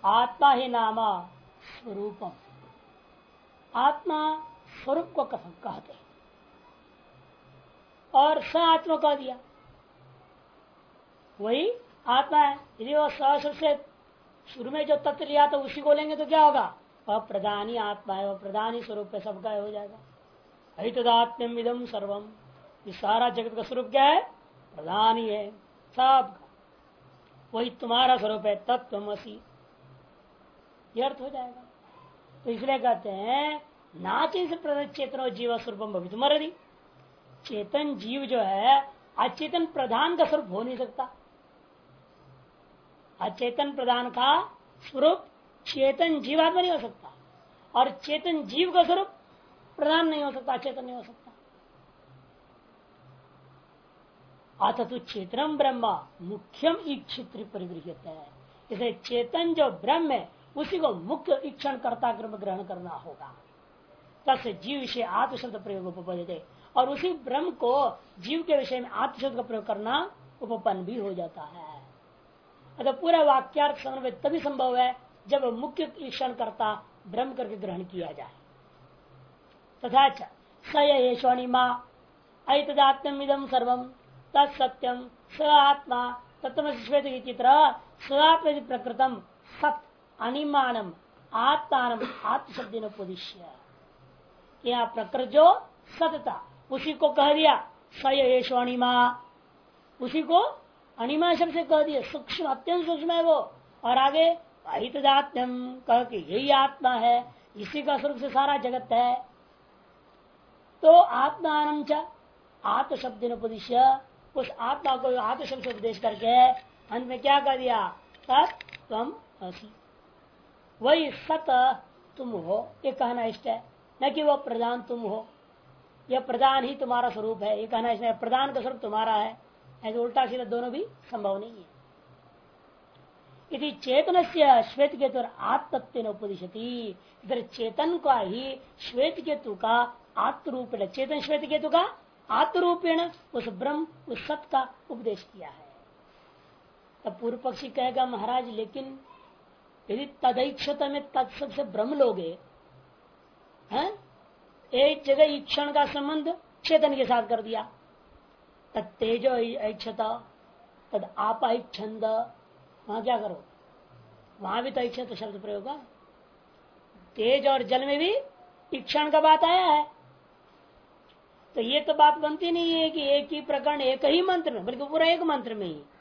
आत्मा ही नामा स्वरूपम। आत्मा स्वरूप को कहते हैं और स आत्मा कह दिया, वही आत्मा है। यदि वो स्वरूप से शुरू में जो तत्व लिया तो उसी को लेंगे तो क्या होगा? वह प्रधान ही आत्मा है, वह प्रधान ही स्वरूप है, सबका हो जाएगा। अहितदात्म्यम इदम सर्वम, ये सारा जगत का स्वरूप क्या है? प्रधान ही है सबका, वही तुम्हारा स्वरूप है, तत्वमसि, यह अर्थ हो जाएगा। तो इसलिए कहते हैं नाचिन से प्रधान चेतनो जीव स्वरूपम भवितुमर्हति। चेतन जीव जो है अचेतन प्रधान का स्वरूप हो नहीं सकता। अचेतन प्रधान का स्वरूप चेतन जीवात्मा नहीं हो सकता, और चेतन जीव का स्वरूप प्रधान नहीं हो सकता, अचेतन नहीं हो सकता। अथ तो चेतनम ब्रह्म मुख्यम इच्छित्र परिगृह्यते है। इसलिए चेतन जो ब्रह्म है उसी को मुख्य इक्षण कर्ता क्रम ग्रहण करना होगा। तस्य जीव विषय आत्मशब्द प्रयोग उपपद्यते, और उसी ब्रह्म को जीव के विषय में आत्मशब्द का प्रयोग करना उपपन्न भी हो जाता है। अतः पूरा वाक्यार्थ समन्वय तभी संभव है जब मुख्य ईक्षण करता ब्रह्म करके ग्रहण किया जाए। तथा स येष्वणिमा ऐतदात्म्यमिदं सर्वं तत्सत्यम स आत्मा तत्त्वमसि चित्र स आत्मा प्रकृतम सत अनिमानम आत्मानम आत्मशब्देन उपदिश्य। यहाँ प्रकृत जो सतता उसी को कह दिया स येष्वणिमा, उसी को अनिमा शब्द से कह दिया, सूक्ष्म अत्यंत सूक्ष्म है वो। और आगे अहितदात्म्यम कह के यही आत्मा है, इसी का स्वरूप से सारा जगत है। तो आत्मान च आत्मशब्द उपदेश, उस आत्मा को आत्मशब्द से उपदेश करके अंत में क्या कर दिया? सत तुम असी, वही सत तुम हो, ये कहना इष्ट है, न कि वह प्रधान तुम हो, यह प्रधान ही तुम्हारा स्वरूप है, ये कहना इष्ट है। प्रधान का स्वरूप तुम्हारा है, ऐसे उल्टा सीधा दोनों भी संभव नहीं है। यदि चेतन से श्वेत केतु आत्मत्व उपदिशति, इधर चेतन का ही श्वेत केतु का आत्मरूपेण, चेतन श्वेत केतु का आत्मरूपेण उस ब्रह्म उस सत का उपदेश किया है। तब पूर्व पक्षी कहेगा महाराज लेकिन यदि तदैक्षत में तत्सत से ब्रह्म लोगे हैं, एक जगह ईक्षण का संबंध चेतन के साथ कर दिया, तेजो ऐक्षता तद आप छंद, वहां क्या करो? वहां भी तो ऐक्षत शब्द प्रयोग है। तेज और जल में भी ईक्षण का बात आया है। तो ये तो बात बनती नहीं है कि एक ही प्रकरण एक ही मंत्र में, बल्कि पूरा एक मंत्र में ही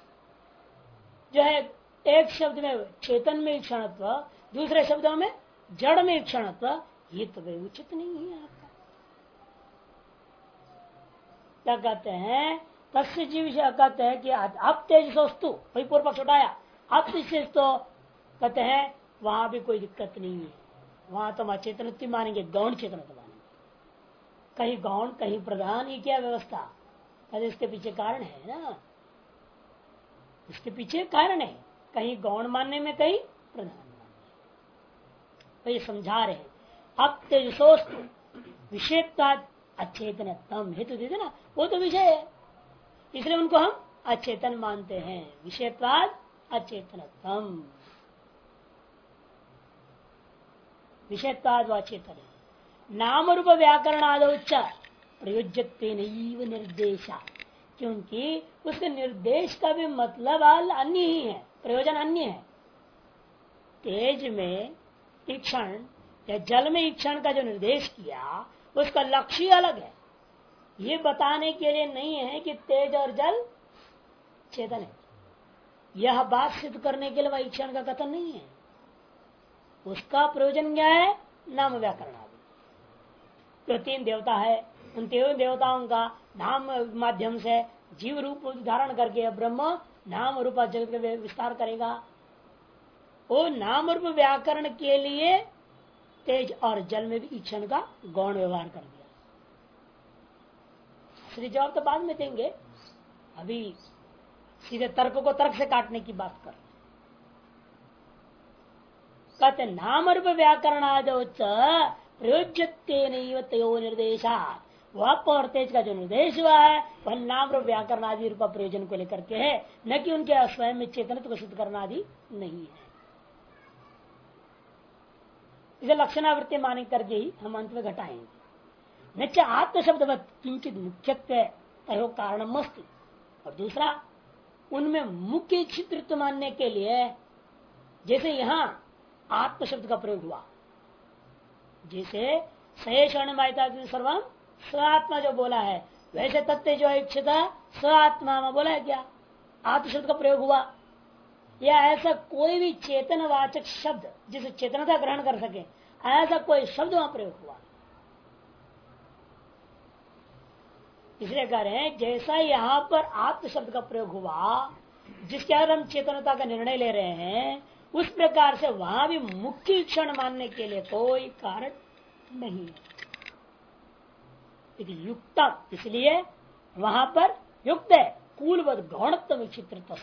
जो है एक शब्द में चेतन में ईक्षणत्व, दूसरे शब्दों में जड़ में ईक्षणत्व, ये तो वे उचित नहीं है आपका। क्या कहते हैं? तस्य जीव से कहते हैं कि अब तेजसोस्तु, वही पूर्व पक्ष उठाया, अब तो कहते हैं वहां भी कोई दिक्कत नहीं है, वहां तो हम अचेतन मानेंगे, गौण चेतन मानेंगे। कहीं गौण कहीं प्रधान, ही क्या व्यवस्था? कहते इसके पीछे कारण है ना, इसके पीछे कारण है, कहीं गौण मानने में कहीं प्रधान मानने में। तो ये समझा रहे हैं अब तेजसोस्तु विषयता अचेतन तम हेतु देते ना, वो तो विषय है, इसलिए उनको हम अचेतन मानते हैं। विषयत्वाद अचेतनत्म, विषयत्वाद व अचेतन है। नाम रूप व्याकरण आदौ च प्रयोज्यत्वेनैव निर्देशा, क्योंकि उसके निर्देश का भी मतलब अन्य ही है, प्रयोजन अन्य है। तेज में ईक्षण या जल में ईक्षण का जो निर्देश किया उसका लक्ष्य अलग है। ये बताने के लिए नहीं है कि तेज और जल चेतन है, यह बात सिद्ध करने के लिए वह ईक्षण का कथन नहीं है। उसका प्रयोजन क्या है? नाम व्याकरण आदि। जो तीन देवता है उन तीन देवताओं का नाम माध्यम से जीव रूप धारण करके ब्रह्म नाम रूप जगत का विस्तार करेगा। वो नाम रूप व्याकरण के लिए तेज और जल में भी ईक्षण का गौण व्यवहार कर दिया। श्री जवाब तो बाद में देंगे, अभी सीधे तर्क को तर्क से काटने की बात कर। कहते नाम रूप व्याकरण आदौ च प्रयोज्यत्वेनैव तयो निर्देशा, वह और तेज का जो निर्देश हुआ है वह नाम रूप व्याकरण आदि रूप प्रयोजन को लेकर के है, न कि उनके स्वयं में चेतनत्व को सिद्ध करना आदि नहीं है। इसे लक्षणावृत्ति माने करके ही हम अंत में घटाएंगे। न च आत्म शब्द किंचित मुख्यत्व तय कारण मस्ती। और दूसरा, उनमें मुख्य चित्रित्व मानने के लिए जैसे यहां आत्म शब्द का प्रयोग हुआ, जैसे सहेषणता सर्वम स्व आत्मा जो बोला है, वैसे तत्व जो इच्छता स्व आत्मा में बोला है क्या, आत्म शब्द का प्रयोग हुआ। या ऐसा कोई भी चेतनवाचक शब्द जिसे चेतनता ग्रहण कर सके, ऐसा कोई शब्द वहां प्रयोग हुआ। इसलिए कह रहे हैं जैसा यहाँ पर आत्म शब्द का प्रयोग हुआ, जिसके अगर हम चेतनता का निर्णय ले रहे हैं, उस प्रकार से वहां भी मुख्य क्षण मानने के लिए कोई कारण नहीं है। युक्तम, इसलिए वहां पर युक्त है कूलवद गौणत्व चित्र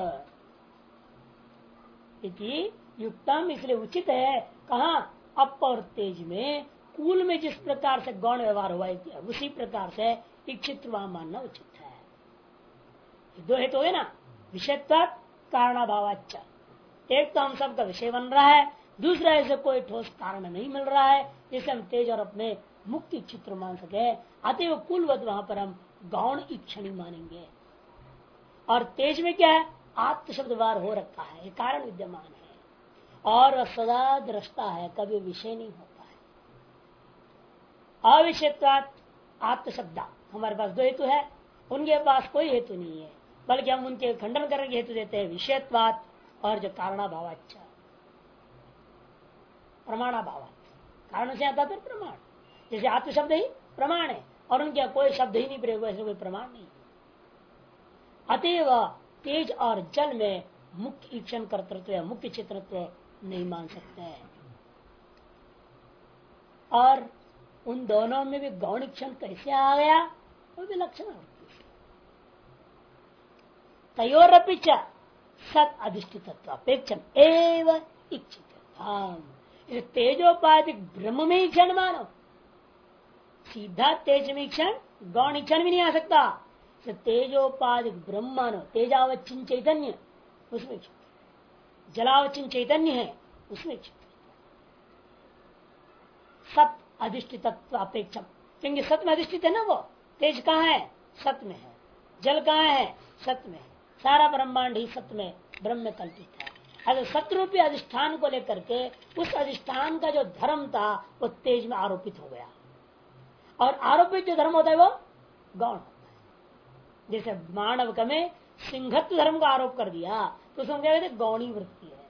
युक्तम, इसलिए उचित है कहा अप और तेज में, कूल में जिस प्रकार से गौण व्यवहार हुआ उसी प्रकार से इच्छित वहां मानना उचित है। दो हेतु है ना, विषयत्वात् कारणाभावाच्च। एक तो हम सबका विषय बन रहा है, दूसरा ऐसे कोई ठोस कारण नहीं मिल रहा है जिसे हम तेज और अपने मुक्ति चित्र मान सके। अतएव कुलवत वहां पर हम गौण इक्षणी मानेंगे। और तेज में क्या है, आत्म शब्द वार हो रखा है, ये कारण विद्यमान है और सदा दृष्टा है, कभी विषय नहीं होता है। अविषयत्वात् आत्म शब्द, हमारे पास दो हेतु है, उनके पास कोई हेतु नहीं है, बल्कि हम उनके खंडन करने के हेतु देते हैं विषयत्वात् और जो कारणाभावाच्च, प्रमाणाभावाच्च। कारण से आता है प्रमाण, जैसे आत्म शब्द ही प्रमाण है और उनके कोई शब्द ही नहीं प्रयोग, ऐसे कोई प्रमाण नहीं। अतएव तेज और जल में मुख्य ईक्षण कर्तृत्व या मुख्य चित्रत्व नहीं मान सकते हैं। और उन दोनों में भी गौण क्षण कैसे आ गया, वो भी लक्षण तयोरपि च सत अधिष्ठित अपेक्षम एव इच्छित। तेजोपाधिक ब्रह्म में ही क्षण मानो, सीधा तेज में क्षण गौण क्षण भी नहीं आ सकता। तेजोपाधिक ब्रह्म मानो, तेजावचिन चैतन्य उसमें, जलावचिन चैतन्य है उसमें सत अधिष्ठित अपेक्षा, क्योंकि सत में अधिष्ठित है ना वो। तेज कहाँ है, सत में है। जल कहाँ है, सत में है। सारा ब्रह्मांड ही सत में ब्रह्म में कल्पित है। अगर सतरूपी अधिष्ठान को लेकर के उस अधिष्ठान का जो धर्म था वो तेज में आरोपित हो गया, और आरोपित जो धर्म होता है वो गौण होता है। जैसे मानव में सिंहत्व धर्म का आरोप कर दिया तो उसमें क्या कहते हैं, गौणी वृत्ति है।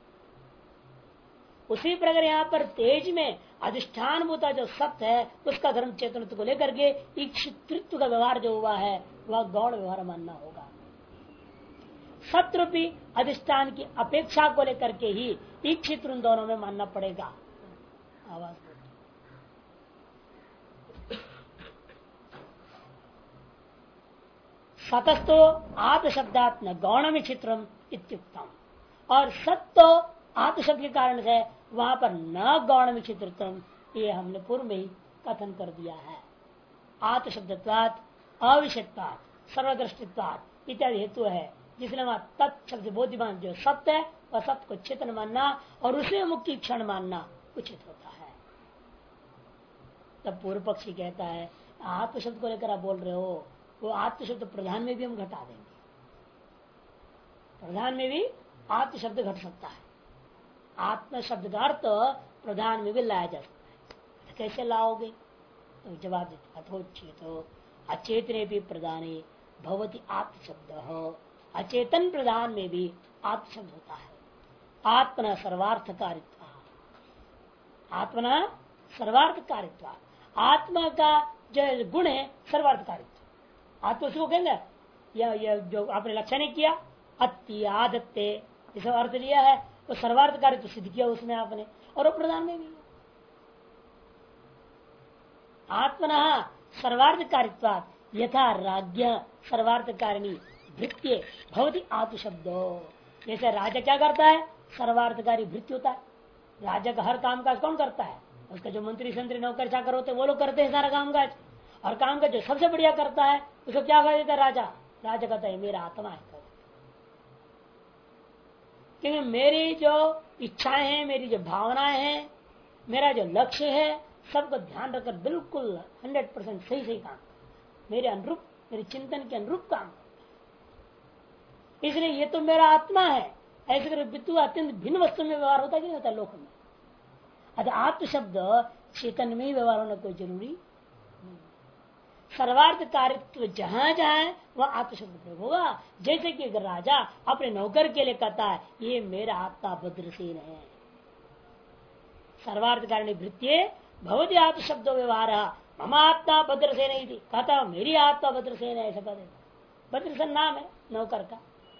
उसी प्रकार यहाँ पर तेज में अधिष्ठान भूता जो सत्य है उसका धर्म चेतनत्व को लेकर के ईक्षितृत्व का व्यवहार जो हुआ है वह गौण व्यवहार मानना होगा। सत्रूपी अधिष्ठान की अपेक्षा को लेकर के ही ईक्षित उन दोनों में मानना पड़ेगा। आवाज सतस्तो आत्म शब्दात्म गौणम चित्रम इत्युक्तम, और सत्य आत्म शब्द के कारण से वहां पर न गौणम चित्रम, ये हमने पूर्व में ही कथन कर दिया है। आत्म शब्दत्वात् अविषयत्वात् सर्वदृष्टित्वात् इत्यादि हेतु है, जिसने वहां तत्शब्द बोधिमान जो सत्य है वह सत्य को चेतन मानना और उसे मुक्ति क्षण मानना उचित होता है। तब पूर्व पक्षी कहता है आत्म शब्द को लेकर आप बोल रहे हो, वो आत्म शब्द प्रधान में भी हम घटा देंगे, प्रधान में भी आत्म शब्द घट सकता है। आत्म शब्द का अर्थ प्रधान में भी लाया जा सकता है, तो कैसे लाओगे? तो जवाब देते अथोचेतो अचेतने भी प्रधाने भवती आत्म शब्द हो, अचेतन प्रधान में भी आत्म शब्द होता है। आत्मना सर्वार्थकारित्व, आत्मना सर्वार्थकारित्व, आत्मा का जो गुण है सर्वार्थकारित्व। आत्मा उसको कहेंगे या जो आपने लक्ष्य नहीं किया अति आदत्ते इस अर्थ लिया है वो सर्वार्थकारित्व सिद्ध किया उसमें आपने, और वो प्रधान में भी है। आत्मना सर्वार्थकारित्वात् यथा राज्ञ सर्वार्थकारिणी भृत्य भवती आत्म शब्दो, जैसे राजा क्या करता है, सर्वार्थकारी भृत्य होता है। राजा का हर काम काज कौन करता है, उसका जो मंत्री संतरी नौकर चाकर होते हैं वो लोग करते हैं सारा काम काज, और काम काज जो सबसे बढ़िया करता है उसको क्या कर देता है राजा, राजा कहता है मेरा आत्मा है, क्योंकि मेरी जो इच्छाएं हैं, मेरी जो भावनाएं हैं, मेरा जो लक्ष्य है सबको ध्यान रखकर बिल्कुल 100% सही सही काम मेरे अनुरूप, मेरे चिंतन के अनुरूप काम। इसलिए ये तो मेरा आत्मा है, ऐसे कर बिल्कुल अत्यंत भिन्न वस्तु में व्यवहार होता कि नहीं होता लोक में। अतः आत्म शब्द चेतन में ही व्यवहार होना कोई जरूरी नहीं। सर्वार्थ कारित्व जहां जहां है वह आत्म शब्द प्रयोग होगा। जैसे कि अगर राजा अपने नौकर के लिए कहता है ये मेरा आत्मा भद्रसेन है, सर्वार्थ कारण वृत्ति भवती आत्म शब्द व्यवहार मम आत्मा भद्रसेन ही कहता मेरी आत्मा भद्रसेन है, ऐसा कह देता। भद्रसेन नाम है नौकर का।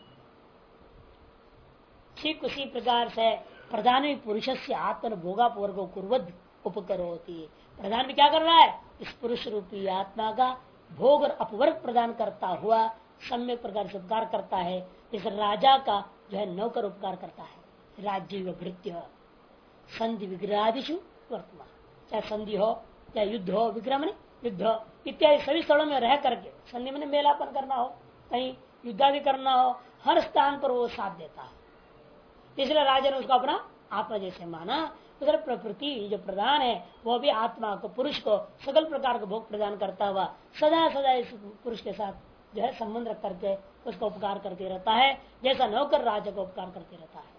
ठीक उसी प्रकार से प्रधान पुरुष से आत्मन भोगापूर्वक कुर्वद उपकरो होती है। प्रधान में क्या कर रहा है, इस पुरुष रूपी आत्मा का भोग और अपवर्ग प्रदान करता हुआ सम्यक प्रकार से उपकार करता है। इस राजा का जो है नौकर उपकार करता है। राज्य व भृत्य संधि विग्रहादिशु वर्तमान, चाहे संधि हो चाहे युद्ध हो, विग्रह में युद्ध इत्यादि सभी स्थलों में रह करके, संधि में मेलापन करना हो, कहीं युद्धादि करना हो, हर स्थान पर वो साथ देता है। इसलिए राजा ने उसको अपना आत्मा जैसे माना। उधर प्रकृति जो प्रधान है वो भी आत्मा को, पुरुष को सकल प्रकार का भोग प्रदान करता हुआ सदा सदा इस पुरुष के साथ जो है संबंध रख करके उसका उपकार करते रहता है, जैसा नौकर राजा को उपकार करते रहता है।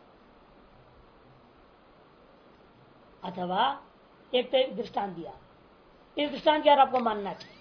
अथवा एक तो एक दृष्टांत दिया, इस दृष्टांत के आपको मानना चाहिए।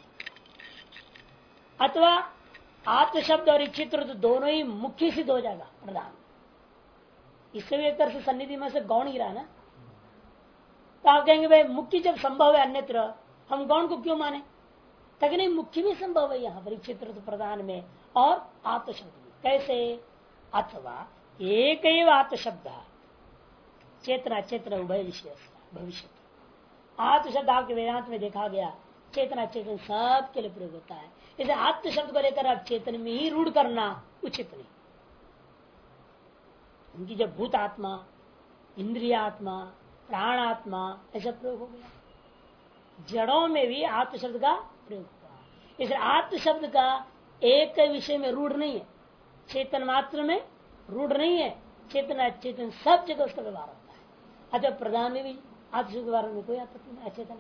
अथवा आत्म शब्द और इच्छित दोनों ही मुख्य सिद्ध हो जाएगा प्रधान। इससे भी एक तरह से सन्निधि में से गौण ही रहा ना, तो आप कहेंगे भाई मुख्य जब संभव है अन्यत्र हम गौण को क्यों माने, ताकि नहीं मुख्य भी संभव है यहाँ पर क्षेत्र प्रधान में और आत्म शब्द में। कैसे, अथवा एक आत्म शब्द चेतना चेतना उभय विषय भविष्य। आत्म शब्द आपके वेदांत में देखा गया चेतना चेतन सब के लिए प्रयोग होता है। इसे आत्म शब्द को लेकर आप चेतन में ही रूढ़ करना उचित नहीं। उनकी जब भूत आत्मा, इंद्रियात्मा, प्राण आत्मा ऐसा प्रयोग हो गया, जड़ों में भी आत्म शब्द का प्रयोग हुआ। इसलिए आत्म शब्द का एक विषय में रूढ़ नहीं है, चेतन मात्र में रूढ़ नहीं है, चेतना चेतन सब जगह उसका व्यवहार होता है। अतः प्रधान में भी आत्म शब्द व्यवहार में कोई आपत्ति नहीं, अचेतन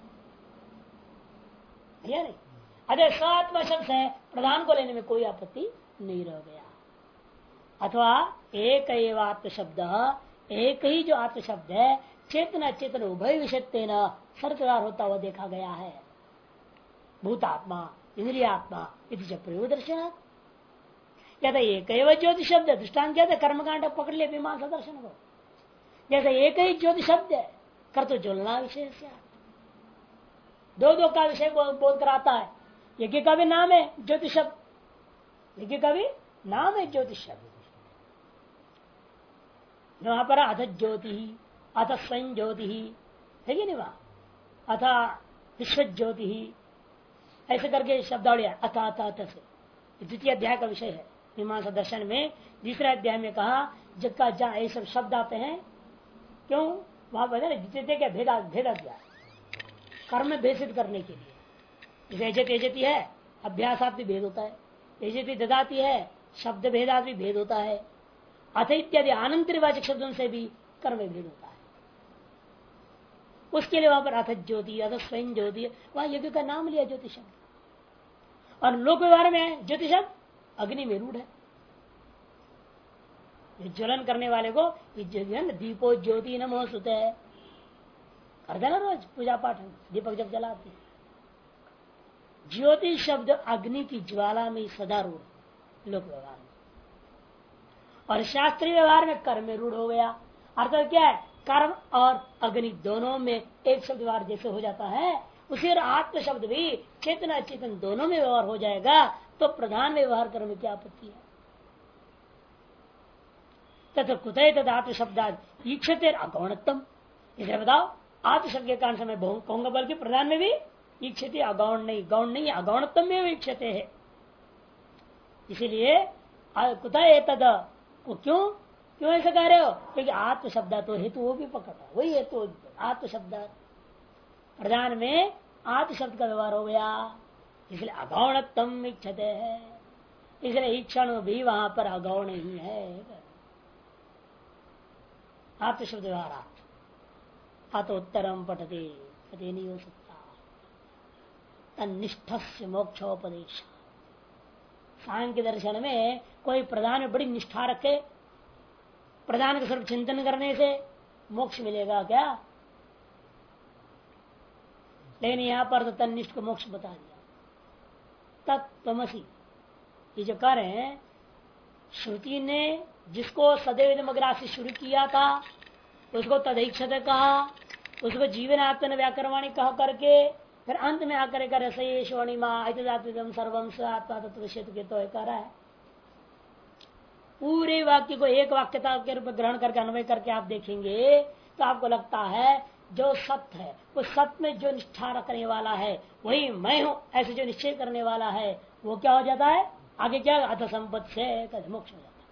या नहीं। अतः स्वात्मा शब्द है, प्रधान को लेने में कोई आपत्ति नहीं रह गया। अथवा एक आत्म शब्द, एक ही जो आत्म शब्द है चेतना चेतन उभय विषय न सर्वकार होता हुआ देखा गया है। भूतात्मा इंद्रियात्मा इति प्रयोग दर्शन क्या था, एक ज्योति शब्द है। दृष्टांत क्या था, कर्मकांड पकड़ ले मीमांसा दर्शन को। जैसे एक ही ज्योति शब्द है, कर तो ज्वलना विषय से दो का विषय बोध कराता है। यज्ञ का भी नाम है ज्योति शब्द, यज्ञ का भी नाम है ज्योति शब्द। वहां पर अथ ज्योति ही, अथ स्वयं ज्योति ही है कि नहीं, वहां अथ विश्व ज्योति ही ऐसे करके शब्दावली अथ अथ अथ से द्वितीय अध्याय का विषय है मीमांसा दर्शन में। तीसरे अध्याय में कहा जगह जहां ये सब शब्द आते हैं, क्यों वहां पर द्वितीय क्या भेदा भेदा दिया, कर्म भेषित करने के लिए। जैसे एजत एजती है, अभ्यासात भी भेद होता है, एजती ददाती है, शब्द भेदात भी भेद होता है, अथ इत्यादि आनंतरवाचक शब्दों से भी कर्म भेद होता है। उसके लिए वहां पर अथ ज्योति, अथ स्वयं ज्योति, वहां यज्ञ का नाम लिया ज्योति शब्द। और लोक व्यवहार में ज्योति शब्द अग्नि में रूढ़ है। ज्वलन करने वाले को दीपो ज्योति नमो सुते है, करते ना रोज पूजा पाठ दीपक जब जलाते। ज्योति शब्द अग्नि की ज्वाला में सदा रूढ़ लोक व्यवहार में, और शास्त्रीय व्यवहार में कर्म में रूढ़ हो गया। अर्थात क्या है, कर्म और अग्नि दोनों में एक शब्द व्यवहार जैसे हो जाता है, उसी और आत्म शब्द भी चेतना चेतन दोनों में व्यवहार हो जाएगा, तो प्रधान में व्यवहार करने में क्या आपत्ति है। तथा कुतः तद आत्म शब्द ईक्षते अगौणत्म, इसे बताओ आत्म शब्द के कारण से मैं कहूंगा, बल्कि प्रधान में भी ईक्षते अगौण नहीं, गौण नहीं अगौणत्म में ईक्षते है। इसीलिए कुतः तद वो क्यों ऐसा कह रहे हो, क्योंकि आत्म शब्द तो हेतु वो भी पकड़ा, वही हेतु आत्म शब्द प्रधान में आत्म शब्द का व्यवहार हो गया, इसलिए अगौणत्म इच्छते है। इसलिए ईक्षण भी वहां पर अगौण ही है, आत्म शब्द व्यवहार। अत उत्तरम पठते, कभी नहीं हो सकता। तनिष्ठ से मोक्षोपदेश। सांख्य दर्शन में कोई प्रधान में बड़ी निष्ठा रखे, प्रधान का सर्व चिंतन करने से मोक्ष मिलेगा क्या? लेकिन यहां पर तो तनिष्ठ को मोक्ष बता दिया। तत्त्वमसि ये जो कह रहे हैं, श्रुति ने जिसको सदैव मग्रा से शुरू किया था उसको तदैक्षत कहा, उसको जीवन आत्मन व्याकरवाणी कह करके फिर अंत में आकर कर रसयेश्वणिमा सर्वम स आत्मा तत्व क्षेत्र तो कह रहा है। पूरे वाक्य को एक वाक्यता के रूप में ग्रहण करके अन्वय करके आप देखेंगे तो आपको लगता है जो सत्य है, उस सत्य में जो निष्ठा रखने वाला है वही मैं हूं, ऐसे जो निश्चय करने वाला है वो क्या हो जाता है? आगे क्या? अथ संपत्ति से मोक्ष हो जाता है।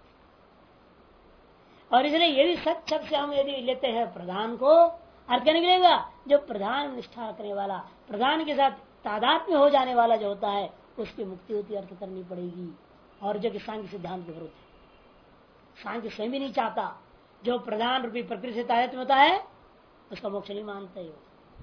और इसलिए यदि सच शब्द से हम यदि लेते हैं प्रधान को, अर्थ क्या निकलेगा? जो प्रधान निष्ठा रखने वाला, प्रधान के साथ तादात्म्य हो जाने वाला जो होता है उसकी मुक्ति होती अर्थ करनी पड़ेगी। और जो कि सांख्य सिद्धांत के विरुद्ध है, सांख्य स्वयं भी नहीं चाहता। जो प्रधान रूपी प्रकृति से तादात्म्य होता है उसका मोक्ष नहीं मानते हो।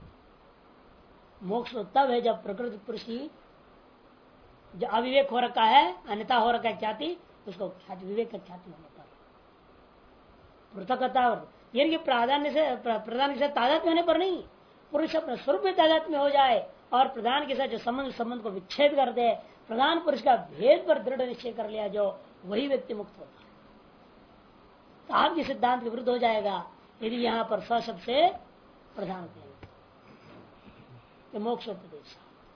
मोक्ष तो तब है जब प्रकृति पुरुष की जो अविवेक हो रखा है, अन्यथा हो रखा है ख्याति, उसको ख्याति विवेक का ख्याति होने पर पृथकता। और ये प्राधान्य से प्रधान के साथ तादात्म्य होने पर नहीं, पुरुष अपने स्वरूप में तादात्म्य हो जाए और प्रधान के साथ जो संबंध को विच्छेद कर दे, प्रधान पुरुष का भेद पर दृढ़ निश्चय कर लिया, जो वही व्यक्ति मुक्त होता है। तो आपके सिद्धांत के विरुद्ध हो जाएगा यदि यहाँ पर स्वशब्द से प्रधान करेंगे। मोक्षोपदेश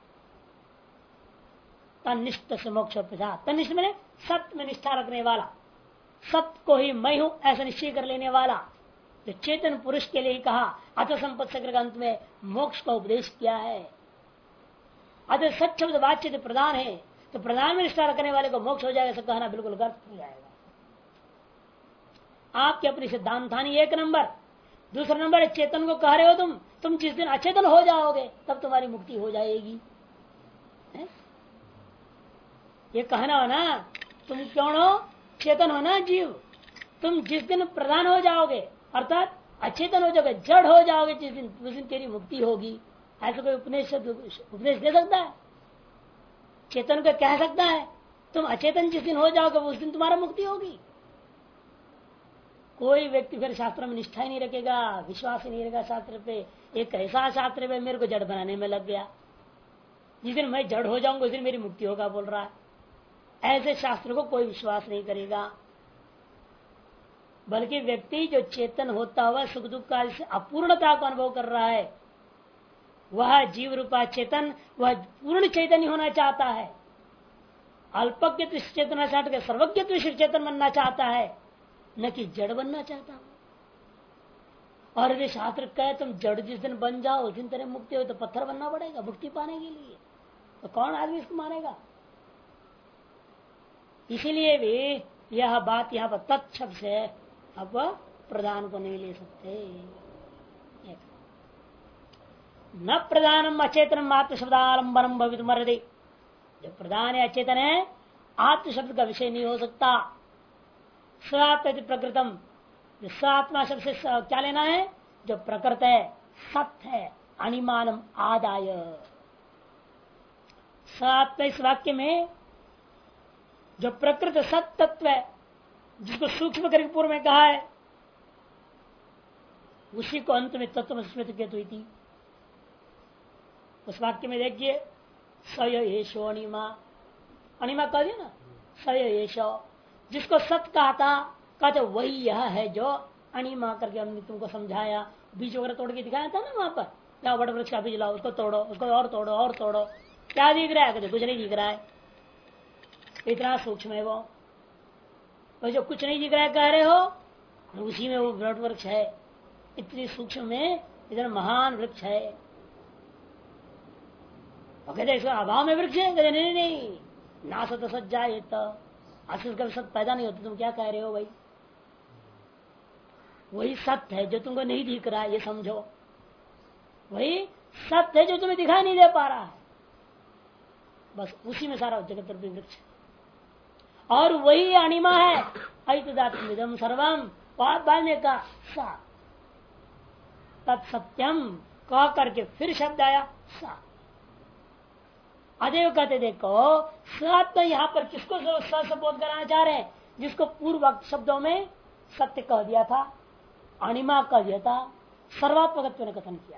तनिष्ठ से मोक्षोपदेश। तनिष्ठ मैंने सत्य में निष्ठा रखने वाला, सत्य को ही मैं हूं ऐसा निश्चय कर लेने वाला, तो चेतन पुरुष के लिए कहा। अथ संपत्ति के अंत में मोक्ष का उपदेश किया है। अतः सच शब्द बातचीत प्रधान है, तो प्रधान में निष्ठा रखने वाले को मोक्ष हो जाएगा, ऐसा कहना बिल्कुल गलत हो जाएगा। आपके अपनी सिद्धांतानी एक नंबर, दूसरा नंबर चेतन को कह रहे हो तुम जिस दिन अचेतन हो जाओगे तब तुम्हारी मुक्ति हो जाएगी। ये कहना हो ना, तुम क्यों हो? चेतन हो ना जीव, तुम जिस दिन प्रधान हो जाओगे अर्थात अचेतन हो जाओगे, जड़ हो जाओगे, जिस दिन उस दिन तेरी मुक्ति होगी। ऐसा कोई उपदेश दे सकता है? चेतन को कह सकता है तुम अचेतन जिस दिन हो जाओगे उस दिन तुम्हारा मुक्ति होगी? कोई व्यक्ति फिर शास्त्र में निष्ठा ही नहीं रखेगा, विश्वास ही नहीं रहेगा शास्त्र पे। एक ऐसा शास्त्र पे मेरे को जड़ बनाने में लग गया, जिस दिन मैं जड़ हो जाऊंगा उस दिन मेरी मुक्ति होगा बोल रहा है। ऐसे शास्त्र को कोई विश्वास नहीं करेगा। बल्कि व्यक्ति जो चेतन होता हुआ सुख दुख का से अपूर्णता का अनुभव कर रहा है, वह जीव रूपा चेतन, वह पूर्ण चैतन्य होना चाहता है। अल्पज्ञ चेतना चाहता, सर्वज्ञ चेतन बनना चाहता है, न कि जड़ बनना चाहता। और यदि शास्त्र कहे तुम जड़ जिस दिन बन जाओ उस दिन तेरे मुक्ति हो, तो पत्थर बनना पड़ेगा मुक्ति पाने के लिए, तो कौन आदमी इसको मानेगा? इसीलिए भी यह बात यहाँ पर तत्शब्द से अब प्रधान को नहीं ले सकते। न प्रधानम अचेतनम आत्मशब्दालंबनम भवित मर्दे। जो प्रधान है अचेतन है, आत्मशब्द का विषय नहीं हो सकता। स्वात्म प्रकृतम, जो स्वात्मा शब्द से क्या लेना है? जो प्रकृत है, सत्य है, अनिमानम आदाय। स्वात्म इस वाक्य में जो प्रकृत सत्य तत्व है, जिसको सूक्ष्म करके पूर्व में कहा है, उसी को अंत में तत्व स्मृत के तो उस वाक्य में देखिए, सय येषो अनिमा, अनिमा कह दिया ना, सय येषो, जिसको सत्य कहा था, कहते वही यह है जो अनिमा करके हमने तुमको समझाया। बीज वगैरह तोड़ के दिखाया था ना वहां पर, क्या वट वृक्ष का बीज लाओ, उसको तोड़ो, उसको और तोड़ो और तोड़ो, क्या दिख रहा है? कहते कुछ नहीं दिख रहा है, इतना सूक्ष्म है वो। और जो कुछ नहीं दिख रहा है कह रहे हो, उसी में वो वट वृक्ष है, इतनी सूक्ष्म में इधर महान वृक्ष है। और कहते इसका अभाव में वृक्ष है? कहते नहीं नहीं, ना सत सच जाए तो असल का सत पैदा नहीं होता। तुम क्या कह रहे हो भाई? वही सत्य है जो तुमको नहीं दिख रहा है, ये समझो। वही सत्य है जो तुम्हें दिखाई नहीं दे पा रहा है, बस उसी में सारा जगत रूपी वृक्ष। और वही अनिमा है, ऐतदात्मिदम सर्वम। बाद में का सा तत्सत्यम कह करके फिर शब्द आया सा। अदेव कहते देखो सत्य यहां पर किसको से बोध कराना चाह रहे हैं, जिसको पूर्व शब्दों में सत्य कह दिया था, अणिमा कह दिया था, सर्वात्मकत्व ने कथन किया।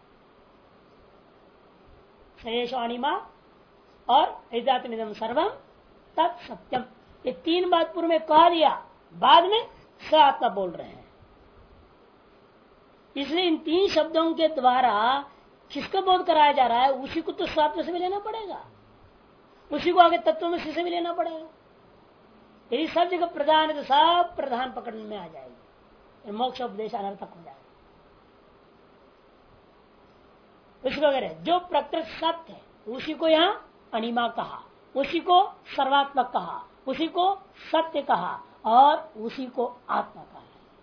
सयेश अणिमा और ऐदात्मिदम सर्वम तत्सत्यम, ये तीन बात पूर्व में कह दिया, बाद में स आत्मा बोल रहे हैं। इसलिए इन तीन शब्दों के द्वारा किसको बोध कराया जा रहा है, उसी को तो स्वात्म से भी लेना पड़ेगा, उसी को आगे तत्व में से भी लेना पड़ेगा। यदि सब जगह प्रधान है तो सब प्रधान पकड़ने में आ जाएगी, मोक्ष उपदेश अनर्थक हो जाएगा। उसको अगर जो प्रकृत सत्य है उसी को यहाँ अणिमा कहा, उसी को सर्वात्मक कहा, उसी को सत्य कहा और उसी को आत्मा कहा,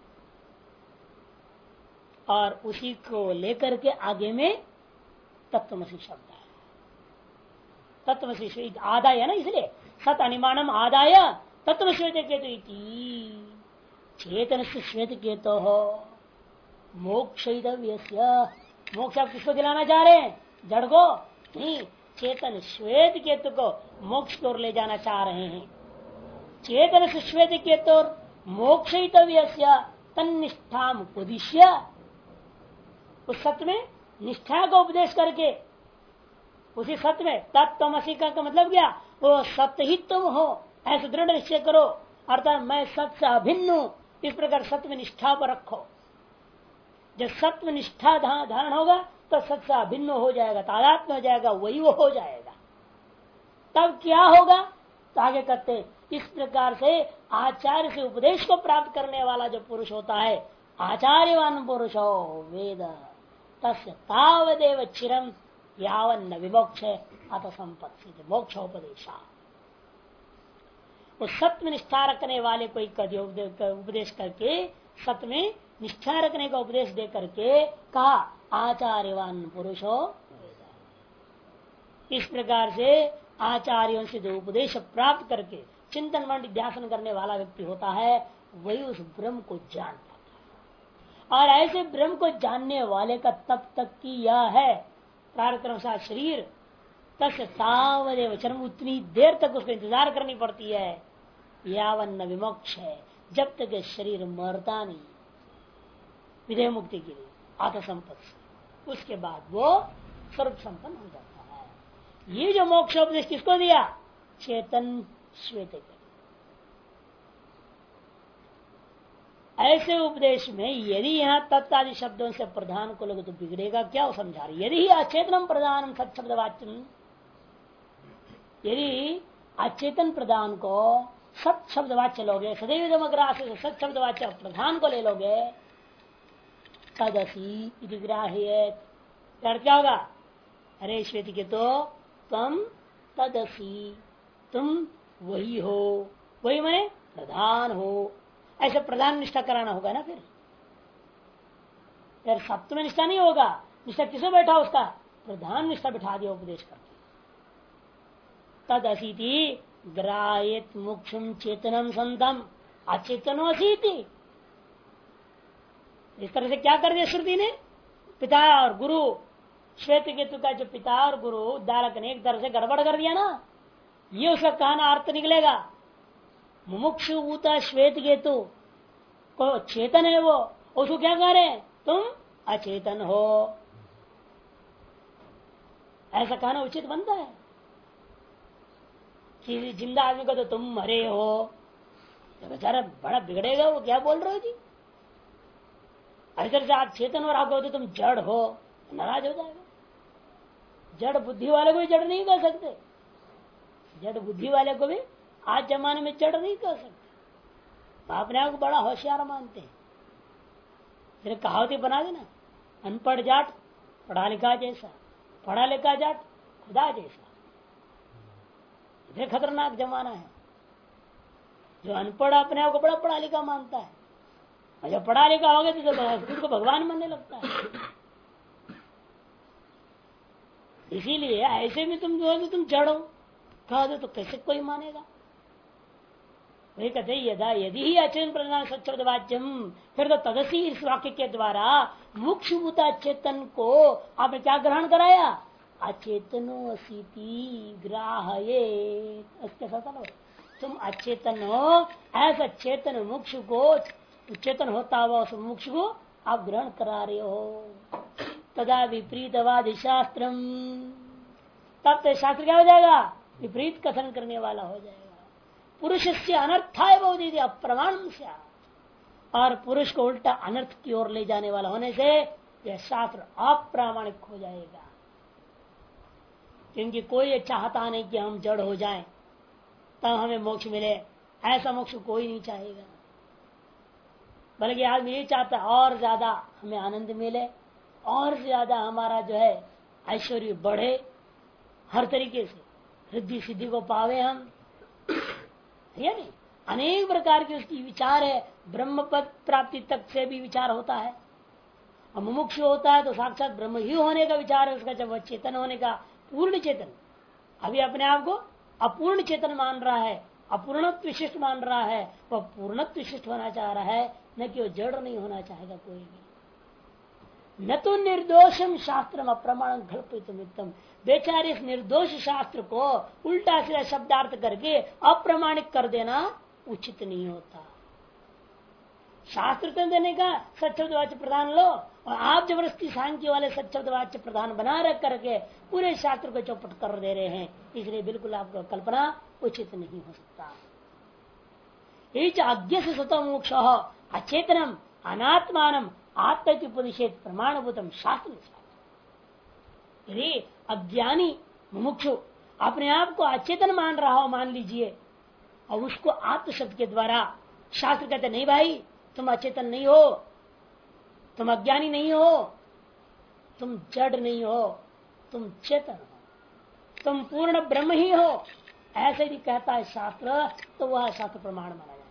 और उसी को लेकर के आगे में तत्वमसी शब्द है। तत्वमसी आदाय है ना, इसलिए सत अनिमानम आदाय तत्व श्वेत केतु, चेतन से श्वेत केतो हो मोक्ष, मोक्ष आप किसको दिलाना चाह रहे हैं, जड़ को नहीं, चेतन श्वेत केतु को मोक्ष की ओर ले जाना चाह रहे हैं। चेतन से श्वेत केतु मोक्षयितव्य तन्निष्ठा उद्देश्य, उस सत्य में निष्ठा का उपदेश करके, उसी सत्य में तत्वमसी का मतलब क्या, वो सत्य ही तुम हो ऐसे दृढ़ निश्चय करो, अर्थात मैं सत्य से अभिन्न हूं, इस प्रकार सत्य में निष्ठा पर रखो। जब सत्य निष्ठा धारण होगा तो सत्य से अभिन्न हो जाएगा, तादात्म्य हो जाएगा, वही वो हो जाएगा। तब क्या होगा, तो आगे कहते इस प्रकार से आचार्य से उपदेश को प्राप्त करने वाला जो पुरुष होता है, आचार्यवान पुरुषो वेद तस्य तावदेव चिरम यावन विमोक्ष अत संपत्ति मोक्षोपदेशा। उस सत्य में निष्ठा रखने वाले को उपदेश करके, सत्य में निष्ठा रखने का उपदेश दे करके कहा आचार्यवान पुरुषो। इस प्रकार से आचार्यों से जो उपदेश प्राप्त करके चिंतन मंड ध्यान करने वाला व्यक्ति होता है, वही उस ब्रह्म को जान पाता है। और ऐसे ब्रह्म को जानने वाले का तब तक की यह है प्रारक्रम सा शरीर तस्य तावदेव चरम, उतनी देर तक उसको इंतजार करनी पड़ती है, यावन विमोक्ष है, जब तक शरीर मरता नहीं विधेय मुक्ति के लिए आत्म संपत्ति, उसके बाद वो सर्व संपन्न हो जाता है। ये जो मोक्ष उपदेश किसको दिया, चेतन श्वेत। ऐसे उपदेश में यदि यहाँ तत्तादि शब्दों से प्रधान को लोग तो बिगड़ेगा क्या, वो समझा रही। यदि अचेतनम प्रधान सत्शब्द वाच्यम, यदि अचेतन प्रधान को सत शब्द वाच्य लोगे, सदैव दमग्रास से सत शब्द वाच्य प्रधान को ले लोगे, तदसी ग्राह्य क्या होगा, अरे श्वेत के तो तुम तदसी, तुम वही हो, वही मैं प्रधान हो, ऐसे प्रधान निष्ठा कराना होगा ना। फिर सत्य में निष्ठा नहीं होगा, निष्ठा किसे बैठा उसका, प्रधान निष्ठा बिठा दिया उपदेश करके। तद असीति ग्राहित मुक्षुम चेतनम संतम अचेतनो असीति। इस तरह से क्या कर दिया श्रुति ने, पिता और गुरु, श्वेत केतु का जो पिता और गुरु उद्धारक ने एक तरह से गड़बड़ कर दिया ना, ये उसका कहना अर्थ निकलेगा। मुमुक्षु ऊता श्वेत केतु को चेतन है, वो उसको क्या कह रहे हैं, तुम अचेतन हो, ऐसा कहना उचित बनता है। कि जिंदा आदमी को तो तुम मरे हो, तो बेचारा बड़ा बिगड़ेगा, वो क्या बोल रहे हो जी, ऐसे आप चेतन और आप तो तुम जड़ हो, नाराज हो जाएगा। जड़ बुद्धि वाले को भी जड़ नहीं कर सकते, जड़ बुद्धि वाले को भी आज जमाने में जड़ नहीं कर सकते। अपने आप को बड़ा होशियार मानते हैं, फिर कहावती बना देना, अनपढ़ जाट पढ़ा लिखा जैसा, पढ़ा लिखा जाट खुदा जैसा। इतने खतरनाक जमाना है, जो अनपढ़ अपने आप को बड़ा पढ़ा लिखा मानता है, और जब पढ़ा लिखा हो गया तो खुद को भगवान मानने लगता है। इसीलिए ऐसे में तुम जो है तुम जड़ हो कहा दो तो कैसे कोई मानेगा। वही कहते यदा यदि ही अचेतन प्रधान सच्चब्द वाच्यम, फिर तो तदसी इस वाक्य के द्वारा मुक्षुभूत चेतन को आपने क्या ग्रहण कराया? अचेतनो असीति ग्राह्ये। इसके साथ तुम अचेतन हो, ऐसा चेतन मुक्ष को, चेतन होता हुआ उस मुक्ष को आप ग्रहण करा रहे हो। तदा विपरीतवादी शास्त्रम, तब तो शास्त्र क्या हो जाएगा? विपरीत कथन करने वाला हो जाएगा। पुरुष से अनर्थाय बहुत अप्रमाण से, और पुरुष को उल्टा अनर्थ की ओर ले जाने वाला होने से यह शास्त्र अप्रामाणिक हो जाएगा। क्योंकि कोई ये चाहता नहीं कि हम जड़ हो जाएं तब हमें मोक्ष मिले, ऐसा मोक्ष कोई नहीं चाहेगा। बल्कि आदमी ये चाहता है और ज्यादा हमें आनंद मिले, और ज्यादा हमारा जो है ऐश्वर्य बढ़े, हर तरीके से रिद्धि सिद्धि को पावे हम, है नहीं? अनेक प्रकार के उसकी विचार है। ब्रह्म पद प्राप्ति तक से भी विचार होता है। और मुमुक्ष होता है तो साक्षात ब्रह्म ही होने का विचार है उसका, जब वह चेतन होने का, पूर्ण चेतन। अभी अपने आप को अपूर्ण चेतन मान रहा है, अपूर्णत्व विशिष्ट मान रहा है, वह पूर्णत्व विशिष्ट होना चाह रहा है, न कि वो जड़ नहीं होना चाहेगा कोई भी। न तो निर्दोषम शास्त्रम अप्रमाण घल्पितम, बेचारे इस निर्दोष शास्त्र को उल्टा सीधा शब्दार्थ करके अप्रमाणिक कर देना उचित नहीं होता। शास्त्र तो देने का सच्चब्द वाच्य प्रधान लो, और आप जबरदस्ती सांख्य वाले सच्चब्द वाच्य प्रधान बना रख करके पूरे शास्त्र को चौपट कर दे रहे हैं। इसलिए बिल्कुल आपको कल्पना उचित नहीं हो सकता। अज्ञ से स्वतः मोक्ष अचेतनम अनात्मान आत्मोपनिषेध प्रमाणभूतम शास्त्र। यदि अज्ञानी मुमुक्षु अपने आप को अचेतन मान रहा हो, मान लीजिए, और उसको आत्म शब्द के द्वारा शास्त्र कहते नहीं भाई तुम अचेतन नहीं हो, तुम अज्ञानी नहीं हो, तुम जड़ नहीं हो, तुम चेतन हो, तुम पूर्ण ब्रह्म ही हो, ऐसे ही कहता है शास्त्र, तो वह शास्त्र प्रमाण माना जाए।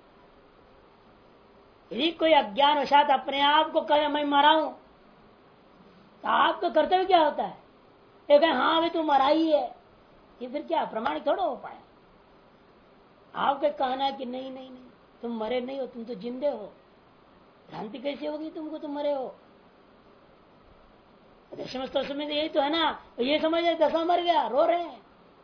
यदि कोई अज्ञान वशात अपने आप को कहे मैं मरा हूं, तो आपका कर्तव्य क्या होता है? ये कहे हाँ अभी तू मरा ही है, ये फिर क्या प्रमाणिक थोड़ा हो पाया? आपका कहना है कि नहीं नहीं नहीं तुम मरे नहीं हो, तुम तो जिंदे हो, भ्रांति कैसे होगी तुमको, तुम मरे हो? समझते में यही तो है ना, ये समझ दसवां मर गया, रो रहे हैं।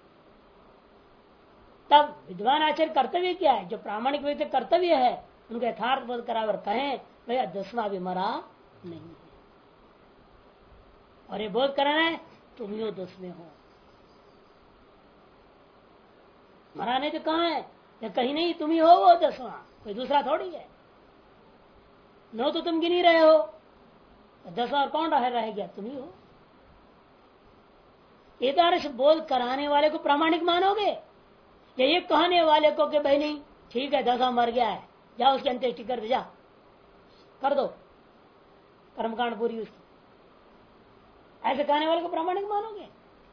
तब विद्वान आचार्य कर्तव्य क्या है? जो प्रामाणिक व्यक्ति कर्तव्य है उनको यथार्थ बोध करावर कहें भैया 10वां भी मरा नहीं है, और ये बोध कराना है तुम ही हो 10वें हो, मरा नहीं तो कहाँ है? या कहीं नहीं, तुम ही हो वो 10वां, कोई दूसरा थोड़ी है। 9 तो तुम गिन ही रहे हो, 10वां और कौन रह गया? तुम ही हो। एक बोध कराने वाले को प्रामाणिक मानोगे, या ये कहने वाले को कि भाई नहीं ठीक है 10वां मर गया है, जाओ उसकी अंत्येष्टि कर दे, जा कर दो कर्मकांड पूरी उसकी, ऐसे कहने वाले को प्रामाणिक मानोगे?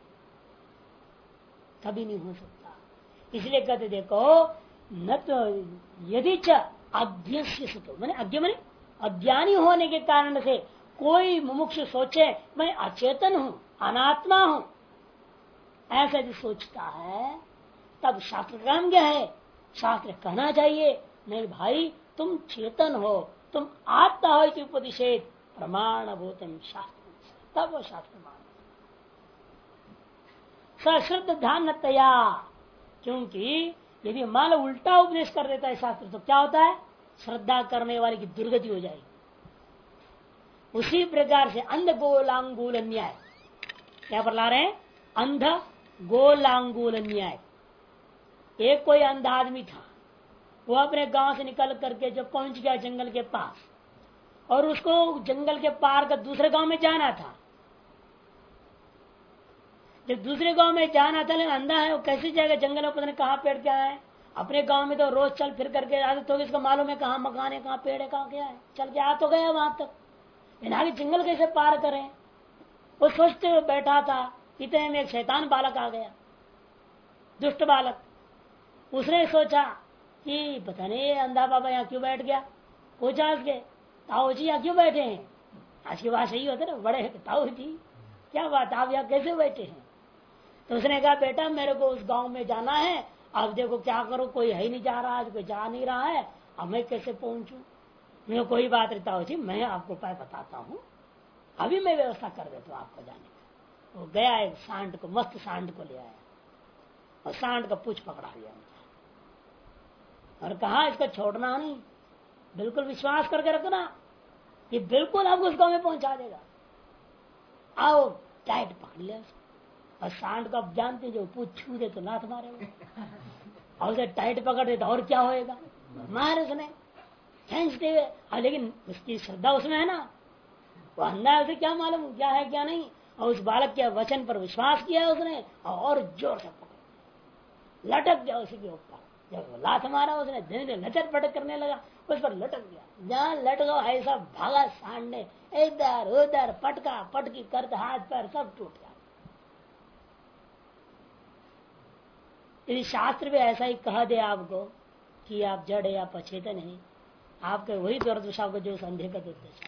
कभी नहीं हो सकता। इसलिए कहते देखो न तो यदि च अज्ञस्य सुतो, मैंने अज्ञ मैंने अज्ञानी होने के कारण से कोई मुमुक्ष सोचे मैं अचेतन हूं, अनात्मा हूं, ऐसा यदि सोचता है तब शास्त्र का काम क्या है? शास्त्र कहना चाहिए नहीं भाई तुम चेतन हो, तुम आत्मा हो, उपनिषेध प्रमाणभूतम शास्त्र, तब वो शास्त्र मान सश्रद्ध ध्यान तया। क्योंकि यदि मान लो उल्टा उपदेश कर देता है शास्त्र तो क्या होता है? श्रद्धा करने वाले की दुर्गति हो जाएगी। उसी प्रकार से अंध गोलांगुल न्याय, क्या पर ला रहे हैं? अंध गोलांगुल न्याय। एक कोई अंधा आदमी था, वो अपने गांव से निकल करके जब पहुंच गया जंगल के पास, और उसको जंगल के पार का दूसरे गांव में जाना था। जब दूसरे गांव में जाना था, लेकिन अंधा है, वो कैसे जाएगा जंगल में? पता नहीं कहाँ पेड़ क्या है। अपने गांव में तो रोज चल फिर करके आदत होगी, इसको मालूम है कहाँ मकान है, कहाँ पेड़ है, कहाँ क्या है, चल के आ तो गया वहां तक, लेकिन आगे जंगल कैसे पार करें? वो सोचते हुए बैठा था, इतने में एक शैतान बालक आ गया, दुष्ट बालक। उसने सोचा कि पता नहीं अंधा बाबा यहाँ क्यों बैठ गया। पूछा उसके, ताऊ जी यहाँ क्यों बैठे हैं? आज की बात यही होता है ना, बड़े ताऊ जी क्या बात, आप यहाँ कैसे बैठे हैं? तो उसने कहा बेटा मेरे को उस गांव में जाना है, अब देखो क्या करो, कोई है ही नहीं जा रहा, आज कोई जा नहीं रहा है, अब मैं कैसे पहुंचू। मैं कोई बात रहता हो जी, मैं आपको उपाय बताता हूँ, अभी मैं व्यवस्था कर देता हूँ आपको जाने का। वो गया, एक सांड को, मस्त सांड को ले आया और सांड का पूछ पकड़ा लिया और कहा इसको छोड़ना नहीं, बिल्कुल विश्वास करके रखना, ये बिल्कुल आपको उस गांव में पहुंचा देगा। आओ, टाइट पकड़ लिया और सांड को आप जानते जो पूछ छू दे तो लात मारेगा और उसे टाइट पकड़ दे तो और क्या होएगा, मारे उसने खींचते हुए। लेकिन उसकी श्रद्धा उसमें है ना, वो अंधा है, उसे क्या मालूम क्या है क्या नहीं। और उस बालक के वचन पर विश्वास किया उसने और जोर से पकड़, लटक गया उसी के ऊपर। जब लात मारा उसने, धीरे धीरे लचर पटक करने लगा, उस पर लटक गया। जहाँ लटका ऐसा भागा सांड ने, इधर उधर पटका पटकी करते हाथ पैर सब टूट गया। यदि शास्त्र भी ऐसा ही कह दे आपको कि आप जड़ है, आप अचेतन है, आपके वही दुर्दशा को जो संदेह का दुर्दशा,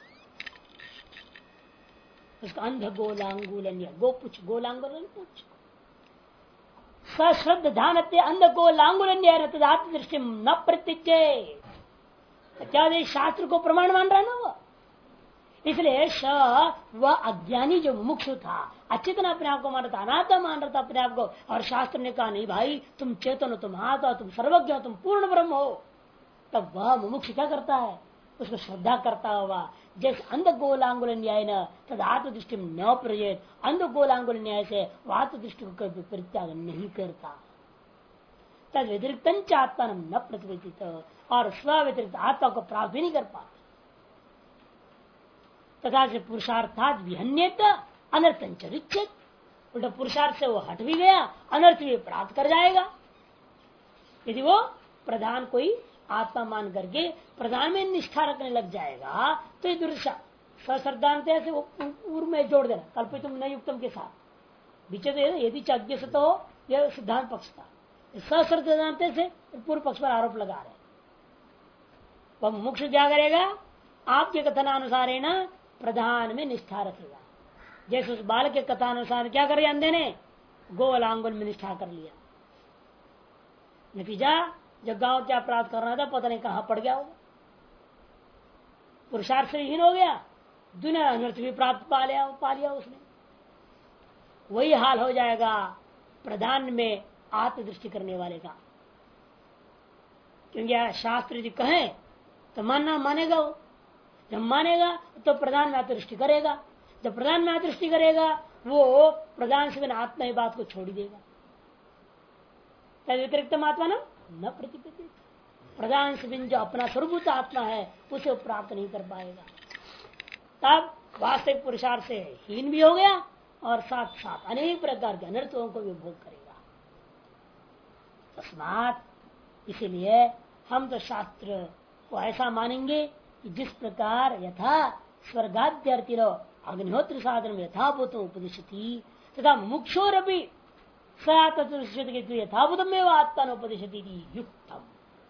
उसका अंध गोलांगुलन, गोपुछ गोलांगुलन पूछ सश्रद्ध ध्यान अंध गोलांगुलन दृष्टि न प्रतिचे। क्या शास्त्र को प्रमाण मान रहा है ना वो, इसलिए वह अज्ञानी जो मुमुक्षु था, अचेतन अपने आप को मान रहा था, अनात्मा मान रहा था अपने आप को, और शास्त्र ने कहा नहीं भाई तुम चेतन हो, तुम आत्मा हो, तुम सर्वज्ञ हो, तुम पूर्ण ब्रह्म हो, तब वह मुमुक्ष क्या करता है, उसको श्रद्धा करता हुआ जैसे अंध गोलांगुल न्याय न तद आत्मदृष्टि न प्रजेत, अंध गोलांगुल न्याय से वह आत्मदृष्टि को कभी परित्याग नहीं करता, तद व्यतिरिक्त आत्मा न प्रतिवेदित, और स्व व्यतिरिक्त आत्मा को प्राप्त भी नहीं कर पाता। तथा से पुरुषार्थात विहन्यत अनर्थंचरित, उल्टा पुरुषार्थ से वो हट भी गया, अनर्थ भी प्राप्त कर जाएगा। यदि वो प्रधान कोई आत्मा मान करके प्रधान में निष्ठा रखने लग जाएगा तो ये दुर्दशा। सश्रद्धांत से वो पूर्व में जोड़ देना, कल्पितुम न युक्तम के साथ बीच यदि चाज्ञ से तो यह सिद्धांत पक्ष था, सश्रद्धांत से पूर्व पक्ष पर आरोप लगा रहे। वह मोक्ष क्या करेगा, आपके कथनानुसार है ना प्रधान में निष्ठा रखेगा। जैसे उस बालक के कथानुसार क्या करे, अंधे ने गोलांगुल में निष्ठा कर लिया, नतीजा जब गांव क्या प्राप्त करना था पता नहीं कहां पड़ गया, वो पुरुषार्थ से हीन हो गया, दुनिया अनर्थ भी प्राप्त पा लिया उसने। वही हाल हो जाएगा प्रधान में आत्मदृष्टि करने वाले का, क्योंकि शास्त्र यदि कहे तो मानना मानेगा वो, जब मानेगा तो प्रधान में आत्मदृष्टि करेगा, जब प्रधान में आत्मदृष्टि करेगा वो प्रधान से बिना आत्मा ही बात को छोड़ देगा। व्यतिरिक्त आत्मा न प्रतिपत्ति, प्रधान से बिन जो अपना स्वरूप आत्मा है उसे प्राप्त नहीं कर पाएगा, तब वास्तविक पुरुषार्थ से हीन भी हो गया और साथ साथ अनेक प्रकार के अनर्थों को भी भोग करेगा। तस्मात इसीलिए हम तो शास्त्र को ऐसा मानेंगे कि जिस प्रकार यथा स्वर्गाद्यर्थी अग्निहोत्र साधन यथाभूत उपदिशति तथा मुक्षोरपि यथाभूतम आत्मानोपदिशति युक्तम।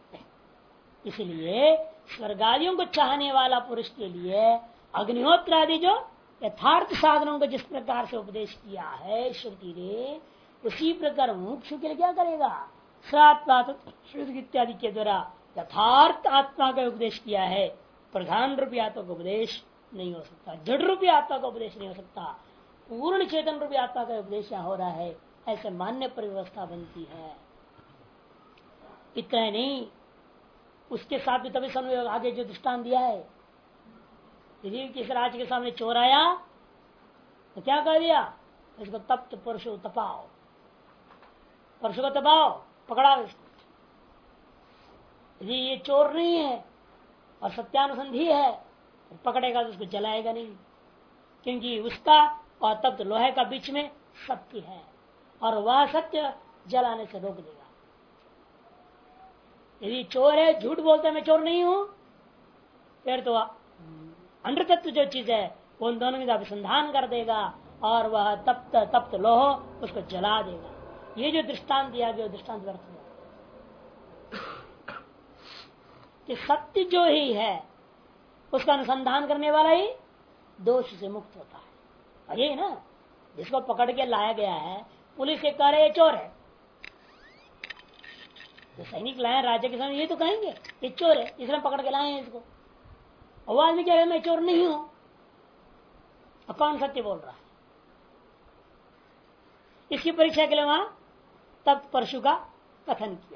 इसलिए स्वर्गादियों को चाहने वाला पुरुष के लिए अग्निहोत्र आदि जो यथार्थ साधनों को जिस प्रकार से उपदेश किया है श्रुति ने, उसी प्रकार मुमुक्षु के लिए क्या करेगा, सात्मा इत्यादि के द्वारा यथार्थ आत्मा का उपदेश किया है। प्रधान रूपी आत्मा का उपदेश नहीं हो सकता, जड़ रूपी आत्मा का उपदेश नहीं हो सकता, पूर्ण चेतन रूपी आत्मा का उपदेश यहाँ हो रहा है, ऐसे मान्य पर व्यवस्था बनती है। इतना नहीं, उसके साथ भी तभी समय आगे जो दृष्टांत दिया है, यदि किस राज्य के सामने चोर आया तो क्या कर दिया, इसको तप्त परशु तपाओ, परशु को तपाओ, पकड़ा इसको। यदि ये चोर नहीं है और सत्यानुसंधी है तो पकड़ेगा तो उसको जलाएगा नहीं, क्योंकि उसका और तप्त लोहे का बीच में सत्य है और वह सत्य जलाने से रोक देगा। यदि चोर है, झूठ बोलता है मैं चोर नहीं हूं, फिर तो अंडर तत्व जो चीज है वो उन दोनों का अनुसंधान कर देगा और वह तप्त लोह उसको जला देगा। ये जो दृष्टांत दिया गया दृष्टांत व्यर्थ हुआ कि सत्य जो ही है उसका अनुसंधान करने वाला ही दोष से मुक्त होता है। और ये ना जिसको पकड़ के लाया गया है, पुलिस के कह रहे चोर है, तो सैनिक लाए राजा के सामने, ये तो कहेंगे ये चोर है, इसलिए पकड़ के लाए हैं इसको। और वो आदमी कह रहे मैं चोर नहीं हूं, और कौन सत्य बोल रहा है? इसकी परीक्षा के लिए वहां तब परशु का कथन किया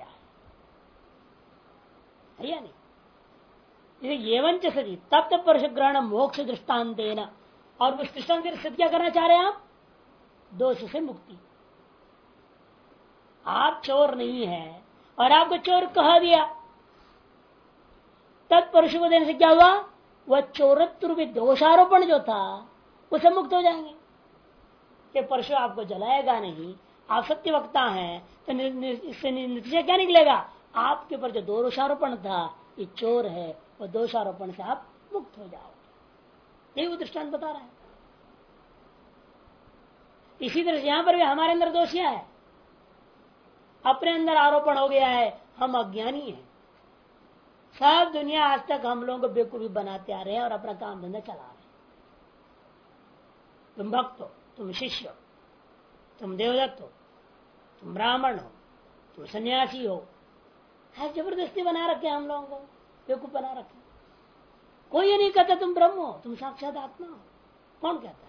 है या नहीं? ये वंच सदी तब तब परशु ग्रहण मोक्ष दृष्टान्त देना, और उस दृष्टांत सिद्ध क्या करना चाह रहे हैं आप? दोष से मुक्ति। आप चोर नहीं है और आपको चोर कहा दिया, तब परशु को देने से क्या हुआ? वह चोरत्व रूपी दोषारोपण जो था उसे मुक्त हो जाएंगे। कि परशु आपको जलाएगा नहीं, आप सत्य वक्ता हैं, तो इससे नतीजा क्या निकलेगा? आपके ऊपर जो दोषारोपण था ये चोर है, वो दोषारोपण से आप मुक्त हो जाओगे। यही वो दृष्टांत बता रहा है। इसी तरह से यहां पर भी हमारे अंदर दोषिया है, अपने अंदर आरोपण हो गया है, हम अज्ञानी हैं। सब दुनिया आज तक हम लोगों को बेवकूफी बनाते आ रहे हैं और अपना काम धंधा चला रहे हैं। तुम भक्त हो, तुम शिष्य हो, तुम देवदत्त हो, तुम ब्राह्मण हो, तुम सन्यासी हो, है जबरदस्ती बना रखे हम लोगों को, बेवकूफ बना रखे। कोई ये नहीं कहता तुम ब्रह्म हो, तुम साक्षात आत्मा हो। कौन कहता है?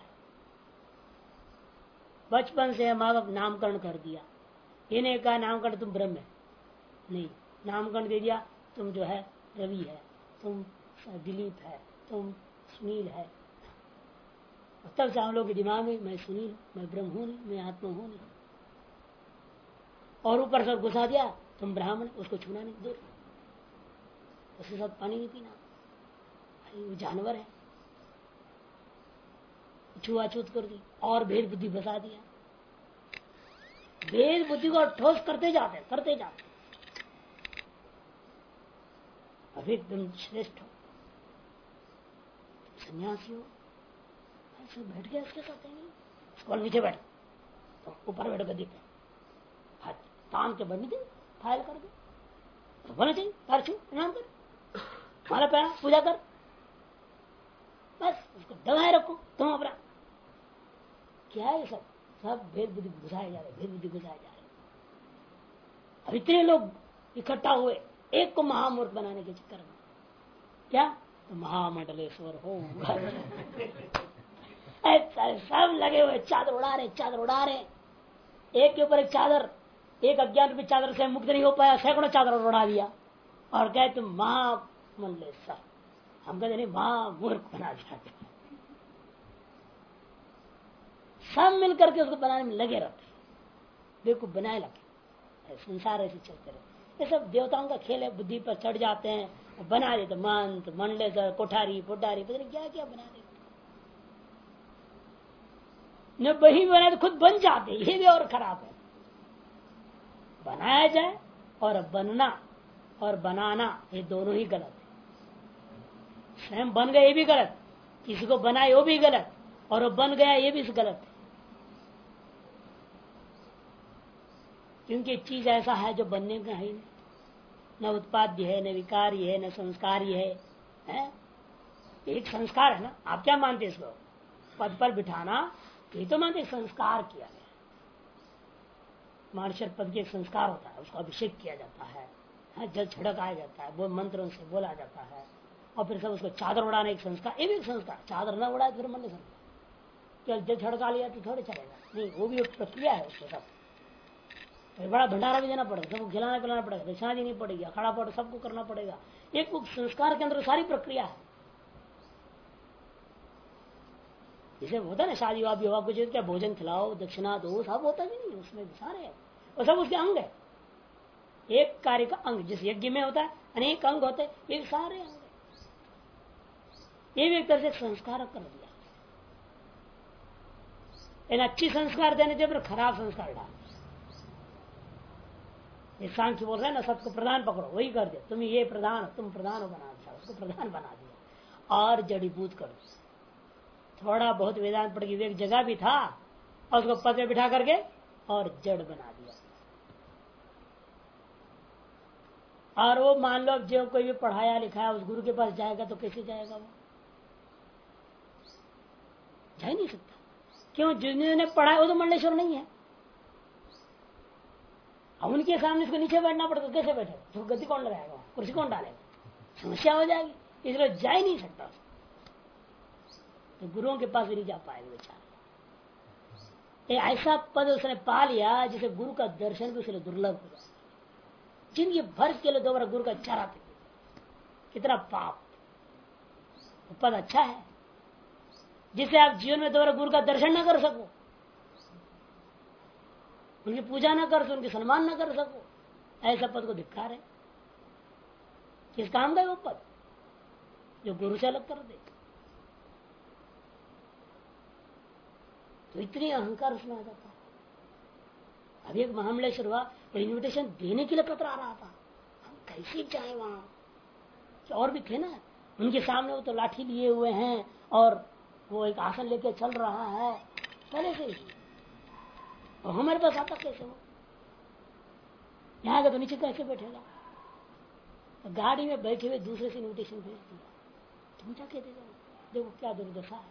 बचपन से माँ बाप नामकरण कर दिया, ये नहीं कहा नामकरण तुम ब्रह्म है, नहीं, नामकरण दे दिया तुम जो है रवि है, तुम दिलीप है, तुम सुनील है। तब से हम लोग के दिमाग में मैं सुनील, मैं ब्रह्म हूं नहीं, मैं आत्मा हूं नहीं। और ऊपर से घुसा दिया तुम ब्राह्मण, उसको छूना नहीं, दूर, उसके साथ पानी नहीं पीना, वो जानवर है, छुआछूत कर दी और भेद बुद्धि बसा दिया। भेद बुद्धि को ठोस करते जाते करते जाते, अभी एकदम श्रेष्ठ हो, सन्यासी हो, ऐसे बैठ गया इसके साथ नहीं, स्कूल नीचे बैठ, तो ऊपर बैठ गद्दी पे हाथ तान के बनी दे, फाइल कर दे, तो होना चाहिए पैर छू, प्रणाम कर, माला पहना, पूजा कर, बस उसको दबाए रखो तुम अपना। क्या है सब? सब भेद बुद्धि घुसाए जा रहे, भेद बुद्धि घुसाए जा रहे। अब इतने लोग इकट्ठा हुए एक को महामूर्ख बनाने के चक्कर में, क्या तो महामंडलेश्वर हो सब लगे हुए चादर उड़ा रहे, चादर उड़ा रहे, एक के ऊपर एक चादर, एक अज्ञान रूपी चादर से मुक्त नहीं हो पाया, सैकड़ों चादर उड़ा दिया और कहे तुम महामंडलेश्वर। हम कहते नहीं, महामूर्ख बना दिया। सब मिलकर के उसको बनाने में लगे रहते, बेवकूफ बनाए लगे। संसार ऐसे चलते रहे। ये सब देवताओं का खेल है, बुद्धि पर चढ़ जाते हैं, बना देते मंत्र मंडलेश्वर, कोठारी पोटारी, पता नहीं क्या क्या बना देते। न वही बनाए तो खुद बन जाते, ये भी और खराब है। बनाया जाए और बनना और बनाना ये दोनों ही गलत है। स्वयं बन गए ये भी गलत, किसी को बनाए वो भी गलत, और वो बन गया ये भी गलत है। क्योंकि चीज ऐसा है जो बनने का है, न उत्पाद्य है, न विकारी है, न संस्कारी है? एक संस्कार है ना। आप क्या मानते हैं इसको? पद पर बिठाना, ये तो मानते संस्कार किया गया। मार्शल पद के एक संस्कार होता है, उसका अभिषेक किया जाता है, जल छिड़काया जाता है, वो मंत्रों से बोला जाता है, और फिर सब उसको चादर उड़ाने एक संस्कार, ये भी एक संस्कार। चादर न उड़ाए फिर मन नहीं संस्कार, जल छिड़का लिया तो थोड़े चलेगा, नहीं, वो भी एक प्रक्रिया है उसके सब। बड़ा भंडारा भी देना पड़ेगा, सबको खिलाना पिलाना पड़ेगा, दक्षिणा देनी पड़ेगी, अखाड़ा पड़ सबको करना पड़ेगा। एक संस्कार के अंदर सारी प्रक्रिया है। जैसे होता है ना शादी विवाह कुछ क्या भोजन खिलाओ, दक्षिणा दो, सब होता भी नहीं, उसमें सारे है, वो सब उसके अंग है। एक कार्य का अंग, जिस यज्ञ में होता है अनेक अंग होते हैं, ये सारे अंग है। ये भी एक तरह से संस्कार कर दिया। इन अच्छी संस्कार देने के पर खराब संस्कार डाल। ये सांख्य बोल रहे हैं ना, सबको प्रधान पकड़ो, वही कर दे, तुम ये प्रधान, तुम प्रधान हो, बना दिया उसको, प्रधान बना दिया और जड़ीबूत कर दिया। थोड़ा बहुत वेदांत पढ़ के एक जगह भी था और उसको पद में बिठा करके और जड़ बना दिया। और वो मान लो जो कोई भी पढ़ाया लिखाया उस गुरु के पास जाएगा तो कैसे जाएगा? वो जा ही नहीं सकता। क्यों? जिन्होंने पढ़ाया वो तो मंडलेश्वर नहीं है। अब उनके सामने इसको नीचे बैठना पड़ता, कैसे बैठे, तो गति कौन लगाएगा, कुर्सी कौन डालेगा, समस्या हो जाएगी, इसलिए जा ही नहीं सकता। तो गुरुओं के पास भी नहीं जा पाएगा बेचारा। ऐसा पद उसने पा लिया जिसे गुरु का दर्शन भी उसने दुर्लभ होगा। जिंदगी भर के लिए दोबारा गुरु का चारा थे, कितना पाप। पद अच्छा है जिसे आप जीवन में दोबारा गुरु का दर्शन न कर सको, उनकी पूजा न कर सको, उनके सम्मान न कर सको, ऐसा पद को धिक्कार है। किस काम का है वो पद जो गुरु से अलग कर दे? तो इतनी अहंकार उसमें आ जाता है। अभी एक महामलेश्वर हुआ, तो इन्विटेशन देने के लिए कतरा रहा था, हम कैसे जाए वहां। तो और भी थे ना उनके सामने, वो तो लाठी लिए हुए हैं और वो एक आसन लेके चल रहा है पहले से ही, और हमारे पास आता कैसे हो, यहाँ का तो नीचे कैसे बैठेगा। तो गाड़ी में बैठे हुए दूसरे से इन्विटेशन भेज दिया, तुम जाके दे दो, देखो क्या दुर्दशा है।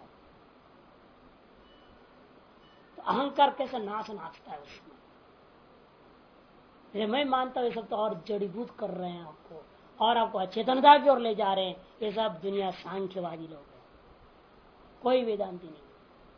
तो अहंकार कैसा नाच नाचता है उसमें। मैं मानता हूँ ये सब तो और जड़ीभूत कर रहे हैं आपको, और आपको अचेतनता की ओर ले जा रहे हैं। ये सब दुनिया सांख्यवादी लोग हैं, कोई वेदांती नहीं।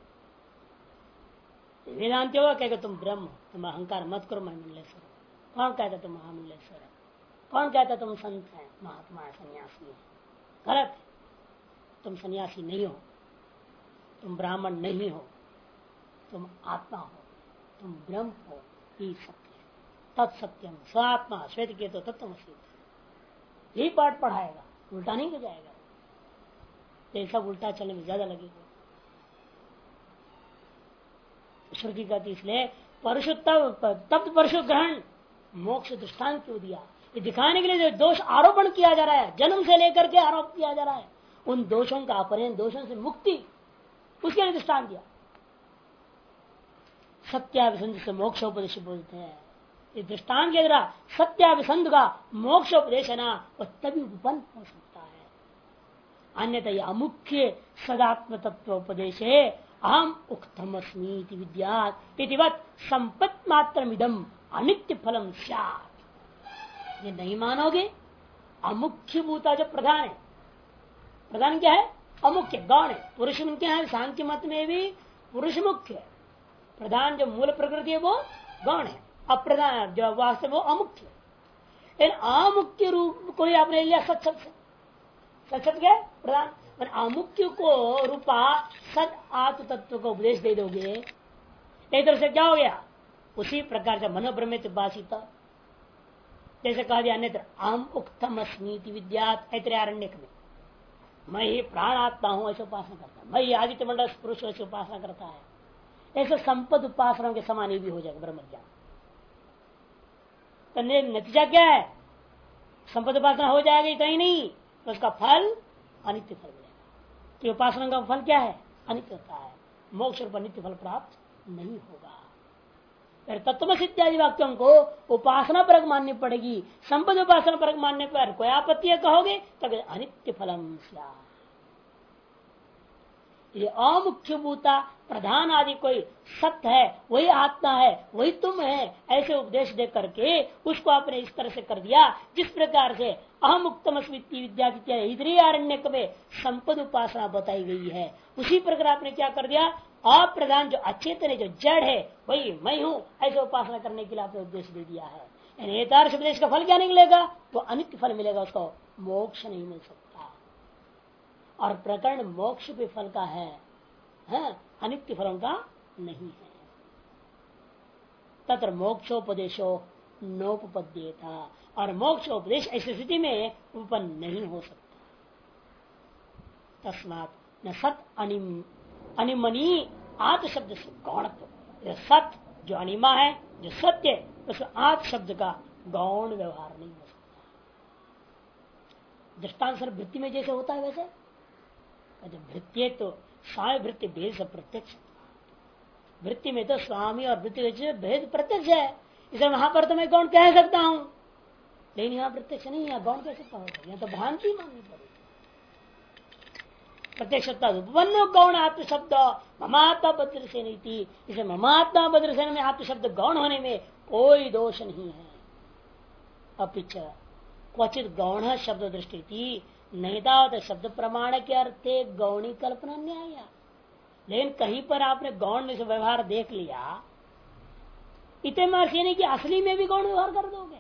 वेदांति होगा कहेगा तुम ब्रह्म, तुम अहंकार मत करो, मैं मंडलेश्वर। कौन कहता तुम महामंडलेश्वर है? कौन कहता तुम संत है, महात्मा है, सन्यासी है? गलत। तुम सन्यासी नहीं हो, तुम ब्राह्मण नहीं हो, तुम आत्मा हो, तुम ब्रह्म हो। ये सत्य है, तत्सत्यम स्वात्मा श्वेत के तो तत्वमसि। यही पाठ पढ़ाएगा, उल्टा नहीं हो जाएगा। ये सब उल्टा चलने में ज्यादा लगेगा। श्रुति कहती इसलिए परशु तप्त परशु ग्रहण मोक्ष दृष्टांत क्यों दिया? ये दिखाने के लिए जो दोष आरोपण किया जा रहा है, जन्म से लेकर के आरोप किया जा रहा है, उन दोषों का अपहरण, दोषों से मुक्ति, उसके लिए दृष्टांत दिया। सत्याभिसंध से मोक्षोपदेश बोलते हैं। ये दृष्टांत के द्वारा सत्याभिसंध का मोक्षोपदेश है ना, वो तभी उपपन्न हो सकता है। अन्यथा यह अमुख्य सदात्म तत्वोपदेश है। अहम उक्तमस्मी विद्यात् इतिवत् संपत् मात्रमिदं अनित्य फलम स्यात्। ये नहीं मानोगे? अमुख्य भूता जो प्रधान है, प्रधान क्या है? अमुख्य, गौण है। पुरुष क्या है? सांख्य मत में भी पुरुष मुख्य है, प्रधान जो मूल प्रकृति है वो गौण है, अप्रधान जो वास्तव वो अमुख्य। इन अमुख्य रूप को ही आपने लिया सत शब्द से। सत शब्द क्या है? प्रधान। अमुख्य को रूपा सद आत्म तत्व को उपदेश दे दोगे, एक तरह से क्या हो गया? उसी प्रकार से मनोभ्रमित भाषित, जैसे कहा दिया अन्यत्र अहम उक्तम अस्मीति विद्यात् ऐतरेयारण्यक में, मैं ही प्राण आत्मा हूं ऐसे उपासना करता है, मैं ही आदित्य मंडल पुरुष ऐसे उपासना करता है। ऐसे संपद उपासना के समान ही भी हो जाएगा ब्रह्म ज्ञान। तो नतीजा क्या है? संपद उपासना हो जाएगी कहीं नहीं, तो उसका फल अनित्य फल मिलेगा। कि उपासना का फल क्या है? अनित्य होता है, मोक्ष पर नित्य फल प्राप्त नहीं होगा। तत्वमसि इत्यादि वाक्यों को उपासना परक माननी पड़ेगी। संपद उपासना परक मानने पर कोई आपत्ति कहोगे तब अनित्य फलम स्यात्। ये अमुख्य भूता प्रधान आदि कोई सत्य है, वही आत्मा है, वही तुम है, ऐसे उपदेश दे करके उसको आपने इस तरह से कर दिया जिस प्रकार से अहम उक्तमस्मिति विद्या इतरेयारण्यक में संपद उपासना बताई गई है। उसी प्रकार आपने क्या कर दिया? अप्रधान जो अचेतन है, जो जड़ है, वही मैं हूं, ऐसे उपासना करने के लिए आपने उपदेश दे दिया है। एतादृश उपदेश का फल क्या निकलेगा? तो अनित्य फल मिलेगा, उसको मोक्ष नहीं मिल सकता। और प्रकरण मोक्ष के फल का है, अनित्य फलों का नहीं है। तत्र मोक्षोपदेशो नोपपद्येता, और मोक्षोपदेश ऐसी स्थिति में उपन्न नहीं हो सकता। तस्मात् न सत अनिमनी आत्म शब्द से गौणत्व, सत जो अनिमा है, जो सत्य, उस आत्म शब्द का गौण व्यवहार नहीं हो सकता। दृष्टांत सर वृत्ति में जैसे होता है वैसे वृत्ति तो स्वामी वृत्ति भेद से प्रत्यक्ष, वृत्ति में तो स्वामी और वृत्ति भेद प्रत्यक्ष है, इसलिए वहां पर तो मैं गौण कह सकता हूं, लेकिन यहाँ प्रत्यक्ष नहीं है, गौण कैसे होगा? यहाँ तो भ्रांति माननी पड़ेगी। प्रत्यक्षता उपन्न गौण आत्म शब्द ममात्मा बद्र से नहीं थी, इसे ममात्मा बद्र से में आत्म शब्द गौण होने में कोई दोष नहीं है। अपिच क्वचित गौण शब्द दृष्टि थी नहीं था शब्द प्रमाण के अर्थे गौणी कल्पना न्याय। लेकिन कहीं पर आपने गौण से व्यवहार देख लिया, इतने मार्ग नहीं कि असली में भी गौण व्यवहार कर दोगे,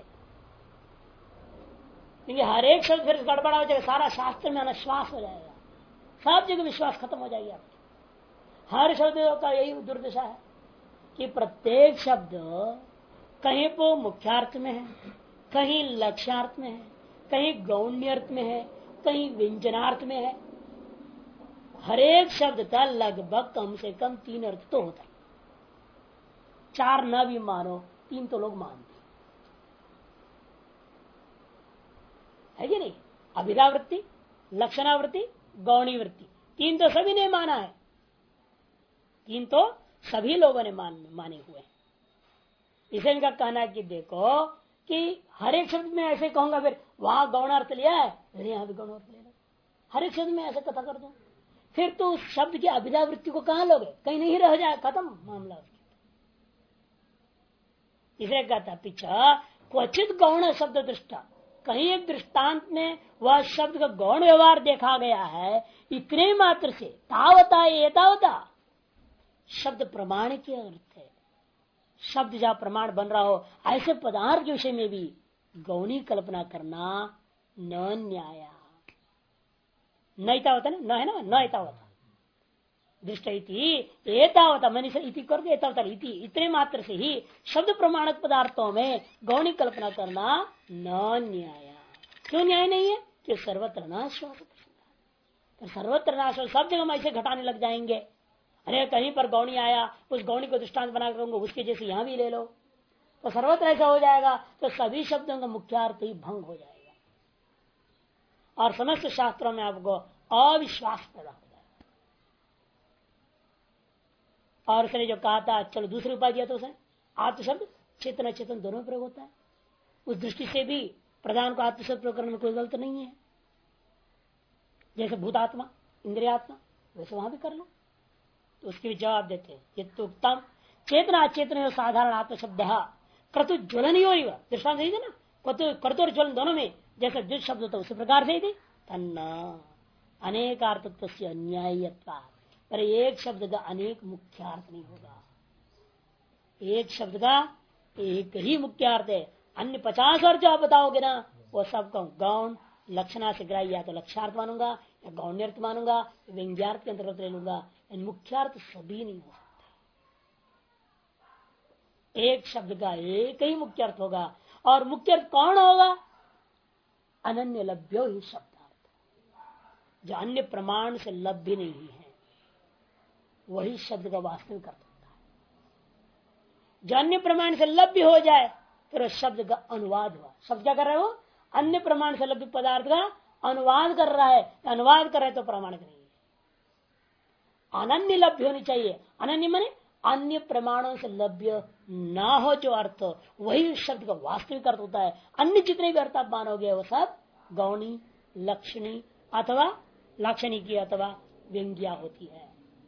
क्योंकि हर एक शब्द फिर गड़बड़ा हो जाएगा, सारा शास्त्र में अनश्वास हो जाएगा, सब जगह विश्वास खत्म हो जाएगी आपकी। हर शब्द का यही दुर्दशा है कि प्रत्येक शब्द कहीं वो मुख्यार्थ में है, कहीं लक्ष्यार्थ में है, कहीं गौण्यर्थ में है, कहीं व्यंजनार्थ में है। हर एक शब्द का लगभग कम से कम 3 अर्थ तो होता है। 4 न भी मानो 3 तो लोग मानते है कि नहीं। अभिधावृत्ति, लक्षणावृत्ति, गौणीवृत्ति, 3 तो सभी ने माना है, 3 तो सभी लोगों ने माने हुए हैं। इसे इनका कहना है कि देखो कि हर एक शब्द में ऐसे कहूंगा, फिर वहां गौणार्थ लिया है, यहां भी गौणार्थ ले लो, हर एक शब्द में ऐसे कथा कर दो, फिर तो उस शब्द की अभिधावृत्ति को कहां लोगे, कहीं नहीं रह जाए, खत्म मामला। इसे कहता पीछा क्वचित गौण शब्द दृष्टा, कहीं एक दृष्टांत में वह शब्द का गौण व्यवहार देखा गया है, इतने मात्र से तावता एतावता शब्द प्रमाण के अर्थ है। शब्द जहां प्रमाण बन रहा हो ऐसे पदार्थ के विषय में भी गौणी कल्पना करना न न्याय। नैतावता न है ना, न एतावता दृष्ट एतावता मैंने इति कर दिया, एतावता इति, इतने मात्र से ही शब्द प्रमाणक पदार्थों में गौणी कल्पना करना न न्याय। क्यों न्याय नहीं है कि सर्वत्र नाश्वास, सर्वत्र नाश्वास, सब जगह हम ऐसे घटाने लग जाएंगे। अरे कहीं पर गौणी आया, उस गौणी को दृष्टांत बना करूंगा, उसके जैसे यहां भी ले लो, तो सर्वत्र ऐसा हो जाएगा, तो सभी शब्दों का मुख्यार्थ ही भंग हो जाएगा और समस्त शास्त्रों में आपको अविश्वास पैदा हो जाएगा। और उसने जो कहा था, चलो दूसरी उपाय दिया तो उसे आत्म शब्द चेतन अचेतन दोनों प्रयोग होता है, उस दृष्टि से भी प्रधान को आत्म शब्द प्रयोग करने में कोई गलत नहीं है। जैसे भूतात्मा इंद्रियात्मा, वैसे वहां भी कर लो, तो उसके भी जवाब देते हैं ये तो उत्तम चेतना अचेतन साधारण आत्म शब्द क्रतु ज्वलन दृष्टांत सही थे ना, क्रतु और ज्वलन दोनों में जैसे द्वित शब्द होता उसी प्रकार से थे तन्ना अनेकार्थत्व से अन्यायत्वा, पर एक शब्द का अनेक मुख्यार्थ नहीं होगा, एक शब्द का एक ही मुख्यार्थ है। अन्य 50 अर्थ जो आप बताओगे ना, वो सब का गौण लक्षणा से ग्राह्य, या तो लक्षार्थ मानूंगा या गौण्यर्थ मानूंगा, व्यंग्यार्थ के अंतर्गत ले लूंगा, मुख्यार्थ सभी नहीं हो सकता। एक शब्द का एक ही मुख्य अर्थ होगा, और मुख्य अर्थ कौन होगा, अनन्य लभ्यो ही शब्दार्थ, जो अन्य प्रमाण से लभ्य नहीं है, वही शब्द का वास्तविक अर्थ होता है। जो अन्य प्रमाण से लभ्य हो जाए फिर उस शब्द का अनुवाद हुआ। शब्द क्या कर रहा है, वो अन्य प्रमाण से लभ्य पदार्थ का अनुवाद कर रहा है, अनुवाद कर रहा है तो प्रमाणिक नहीं है। अनन्य लभ्य होनी चाहिए, अनन्य माने अन्य प्रमाणों से लभ्य ना हो जो अर्थ, वही शब्द का वास्तविक अर्थ होता है। अन्य जितने भी अर्थ आप मानोगे वो सब गौणी, लक्षणी अथवा लाक्षणिकी अथवा व्यंग्या होती है।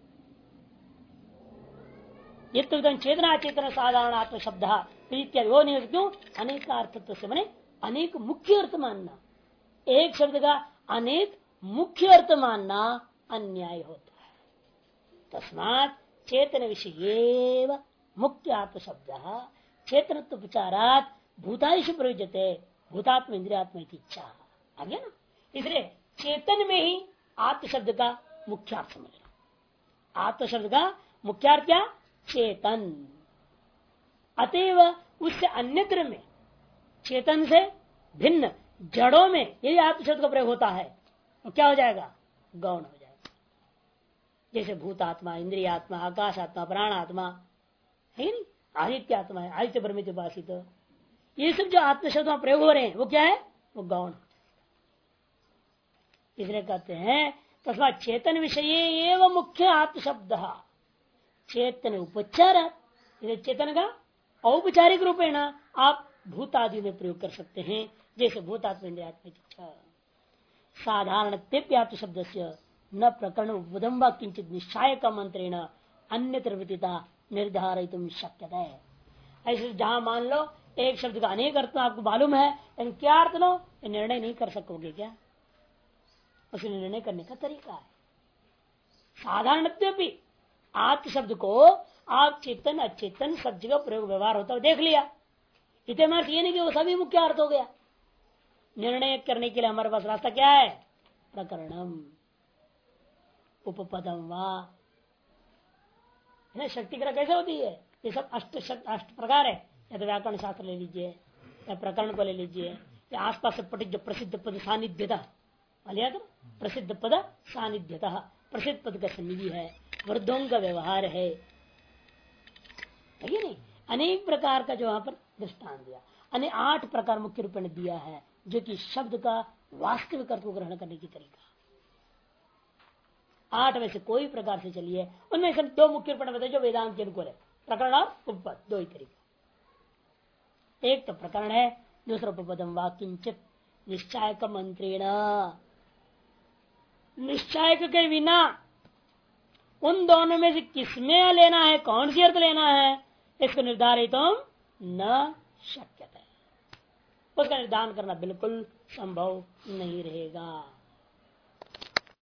ये तो चेतना चेतना साधारण आत्म शब्द इत्यादि वो नहीं, क्यों अनेक अर्थत्व से माने अनेक मुख्य अर्थ मानना, एक शब्द का अनेक मुख्य अर्थ मानना अन्याय होता है। तस्मात् चेतन विषय मुख्य आत्म शब्द चेतनत्व उपचारात भूतादिश प्रयुज्यते, भूतात्म इंद्रियात्म इच्छा आ गया ना। इसलिए चेतन में ही आत्म शब्द का मुख्यार्थ समझना। आत्म शब्द का मुख्यार्थ क्या, चेतन। अतएव उससे अन्यत्र में चेतन से भिन्न जड़ों में यदि आत्म शब्द का प्रयोग होता है तो क्या हो जाएगा, गौण हो जाएगा। जैसे भूतात्मा, इंद्रियात्मा, आकाशात्मा, प्राणात्मा है नहीं, आदित्य आत्मा है, आदित्य ब्रह्मित उपासित, ये सब जो आत्म शब्द में प्रयोग हो रहे हैं वो क्या है, वो गौण। इसलिए कहते हैं तस्मात् चेतन विषय एवं मुख्य आत्म शब्द, चेतन उपचार, चेतन का औपचारिक रूपेण आप भूत आदि में प्रयोग कर सकते हैं, जैसे भूतात्म इंद्रियात्म इच्छा। साधारण आत्म शब्द से न प्रकरण उपदम्बा किंचित निश्चाय का मंत्रेण अन्यत्र वृत्तिता निर्धारित शक्य है। ऐसे जहां मान लो एक शब्द का अनेक अर्थ आपको मालूम है, लेकिन क्या अर्थ लो ये निर्णय नहीं कर सकोगे क्या? उसे निर्णय करने का तरीका है। साधारण भी आत्म शब्द को आप चेतन अचेतन सब जगह प्रयोग व्यवहार होता है देख लिया, इतने ये नहीं कि वो सभी मुख्य अर्थ हो गया। निर्णय करने के लिए हमारे पास रास्ता क्या है? प्रकरणम उपपदम वा। शक्ति ग्रह कैसे होती है? ये सब अष्ट प्रकार है। या तो व्याकरण शास्त्र ले लीजिए, या प्रकरण को ले लीजिए, या आसपास से पठित जो प्रसिद्ध पद सानिध्यता, प्रसिद्ध पद सानिध्यता, प्रसिद्ध पद का सन्निधि है, वृद्धों का व्यवहार है नहीं, अनेक प्रकार का जो वहां पर दृष्टांत दिया, 8 प्रकार मुख्य रूप में दिया है, जो कि शब्द का वास्तविक अर्थ को ग्रहण करने की तरीका। 8 में से कोई प्रकार से चलिए, उनमें से 2 मुख्य रूप में बताए जो वेदांत के अनुकूल है, प्रकरण और उपपद, 2 ही तरीका। एक तो प्रकरण है, दूसरा उपपदम वा किंचित निश्चायक मंत्रेण, निश्चायक के बिना उन दोनों में से किसमें लेना है, कौन सी अर्थ लेना है, इसको निर्धारित न शक्यता है। उसका निर्धारण करना बिल्कुल संभव नहीं रहेगा।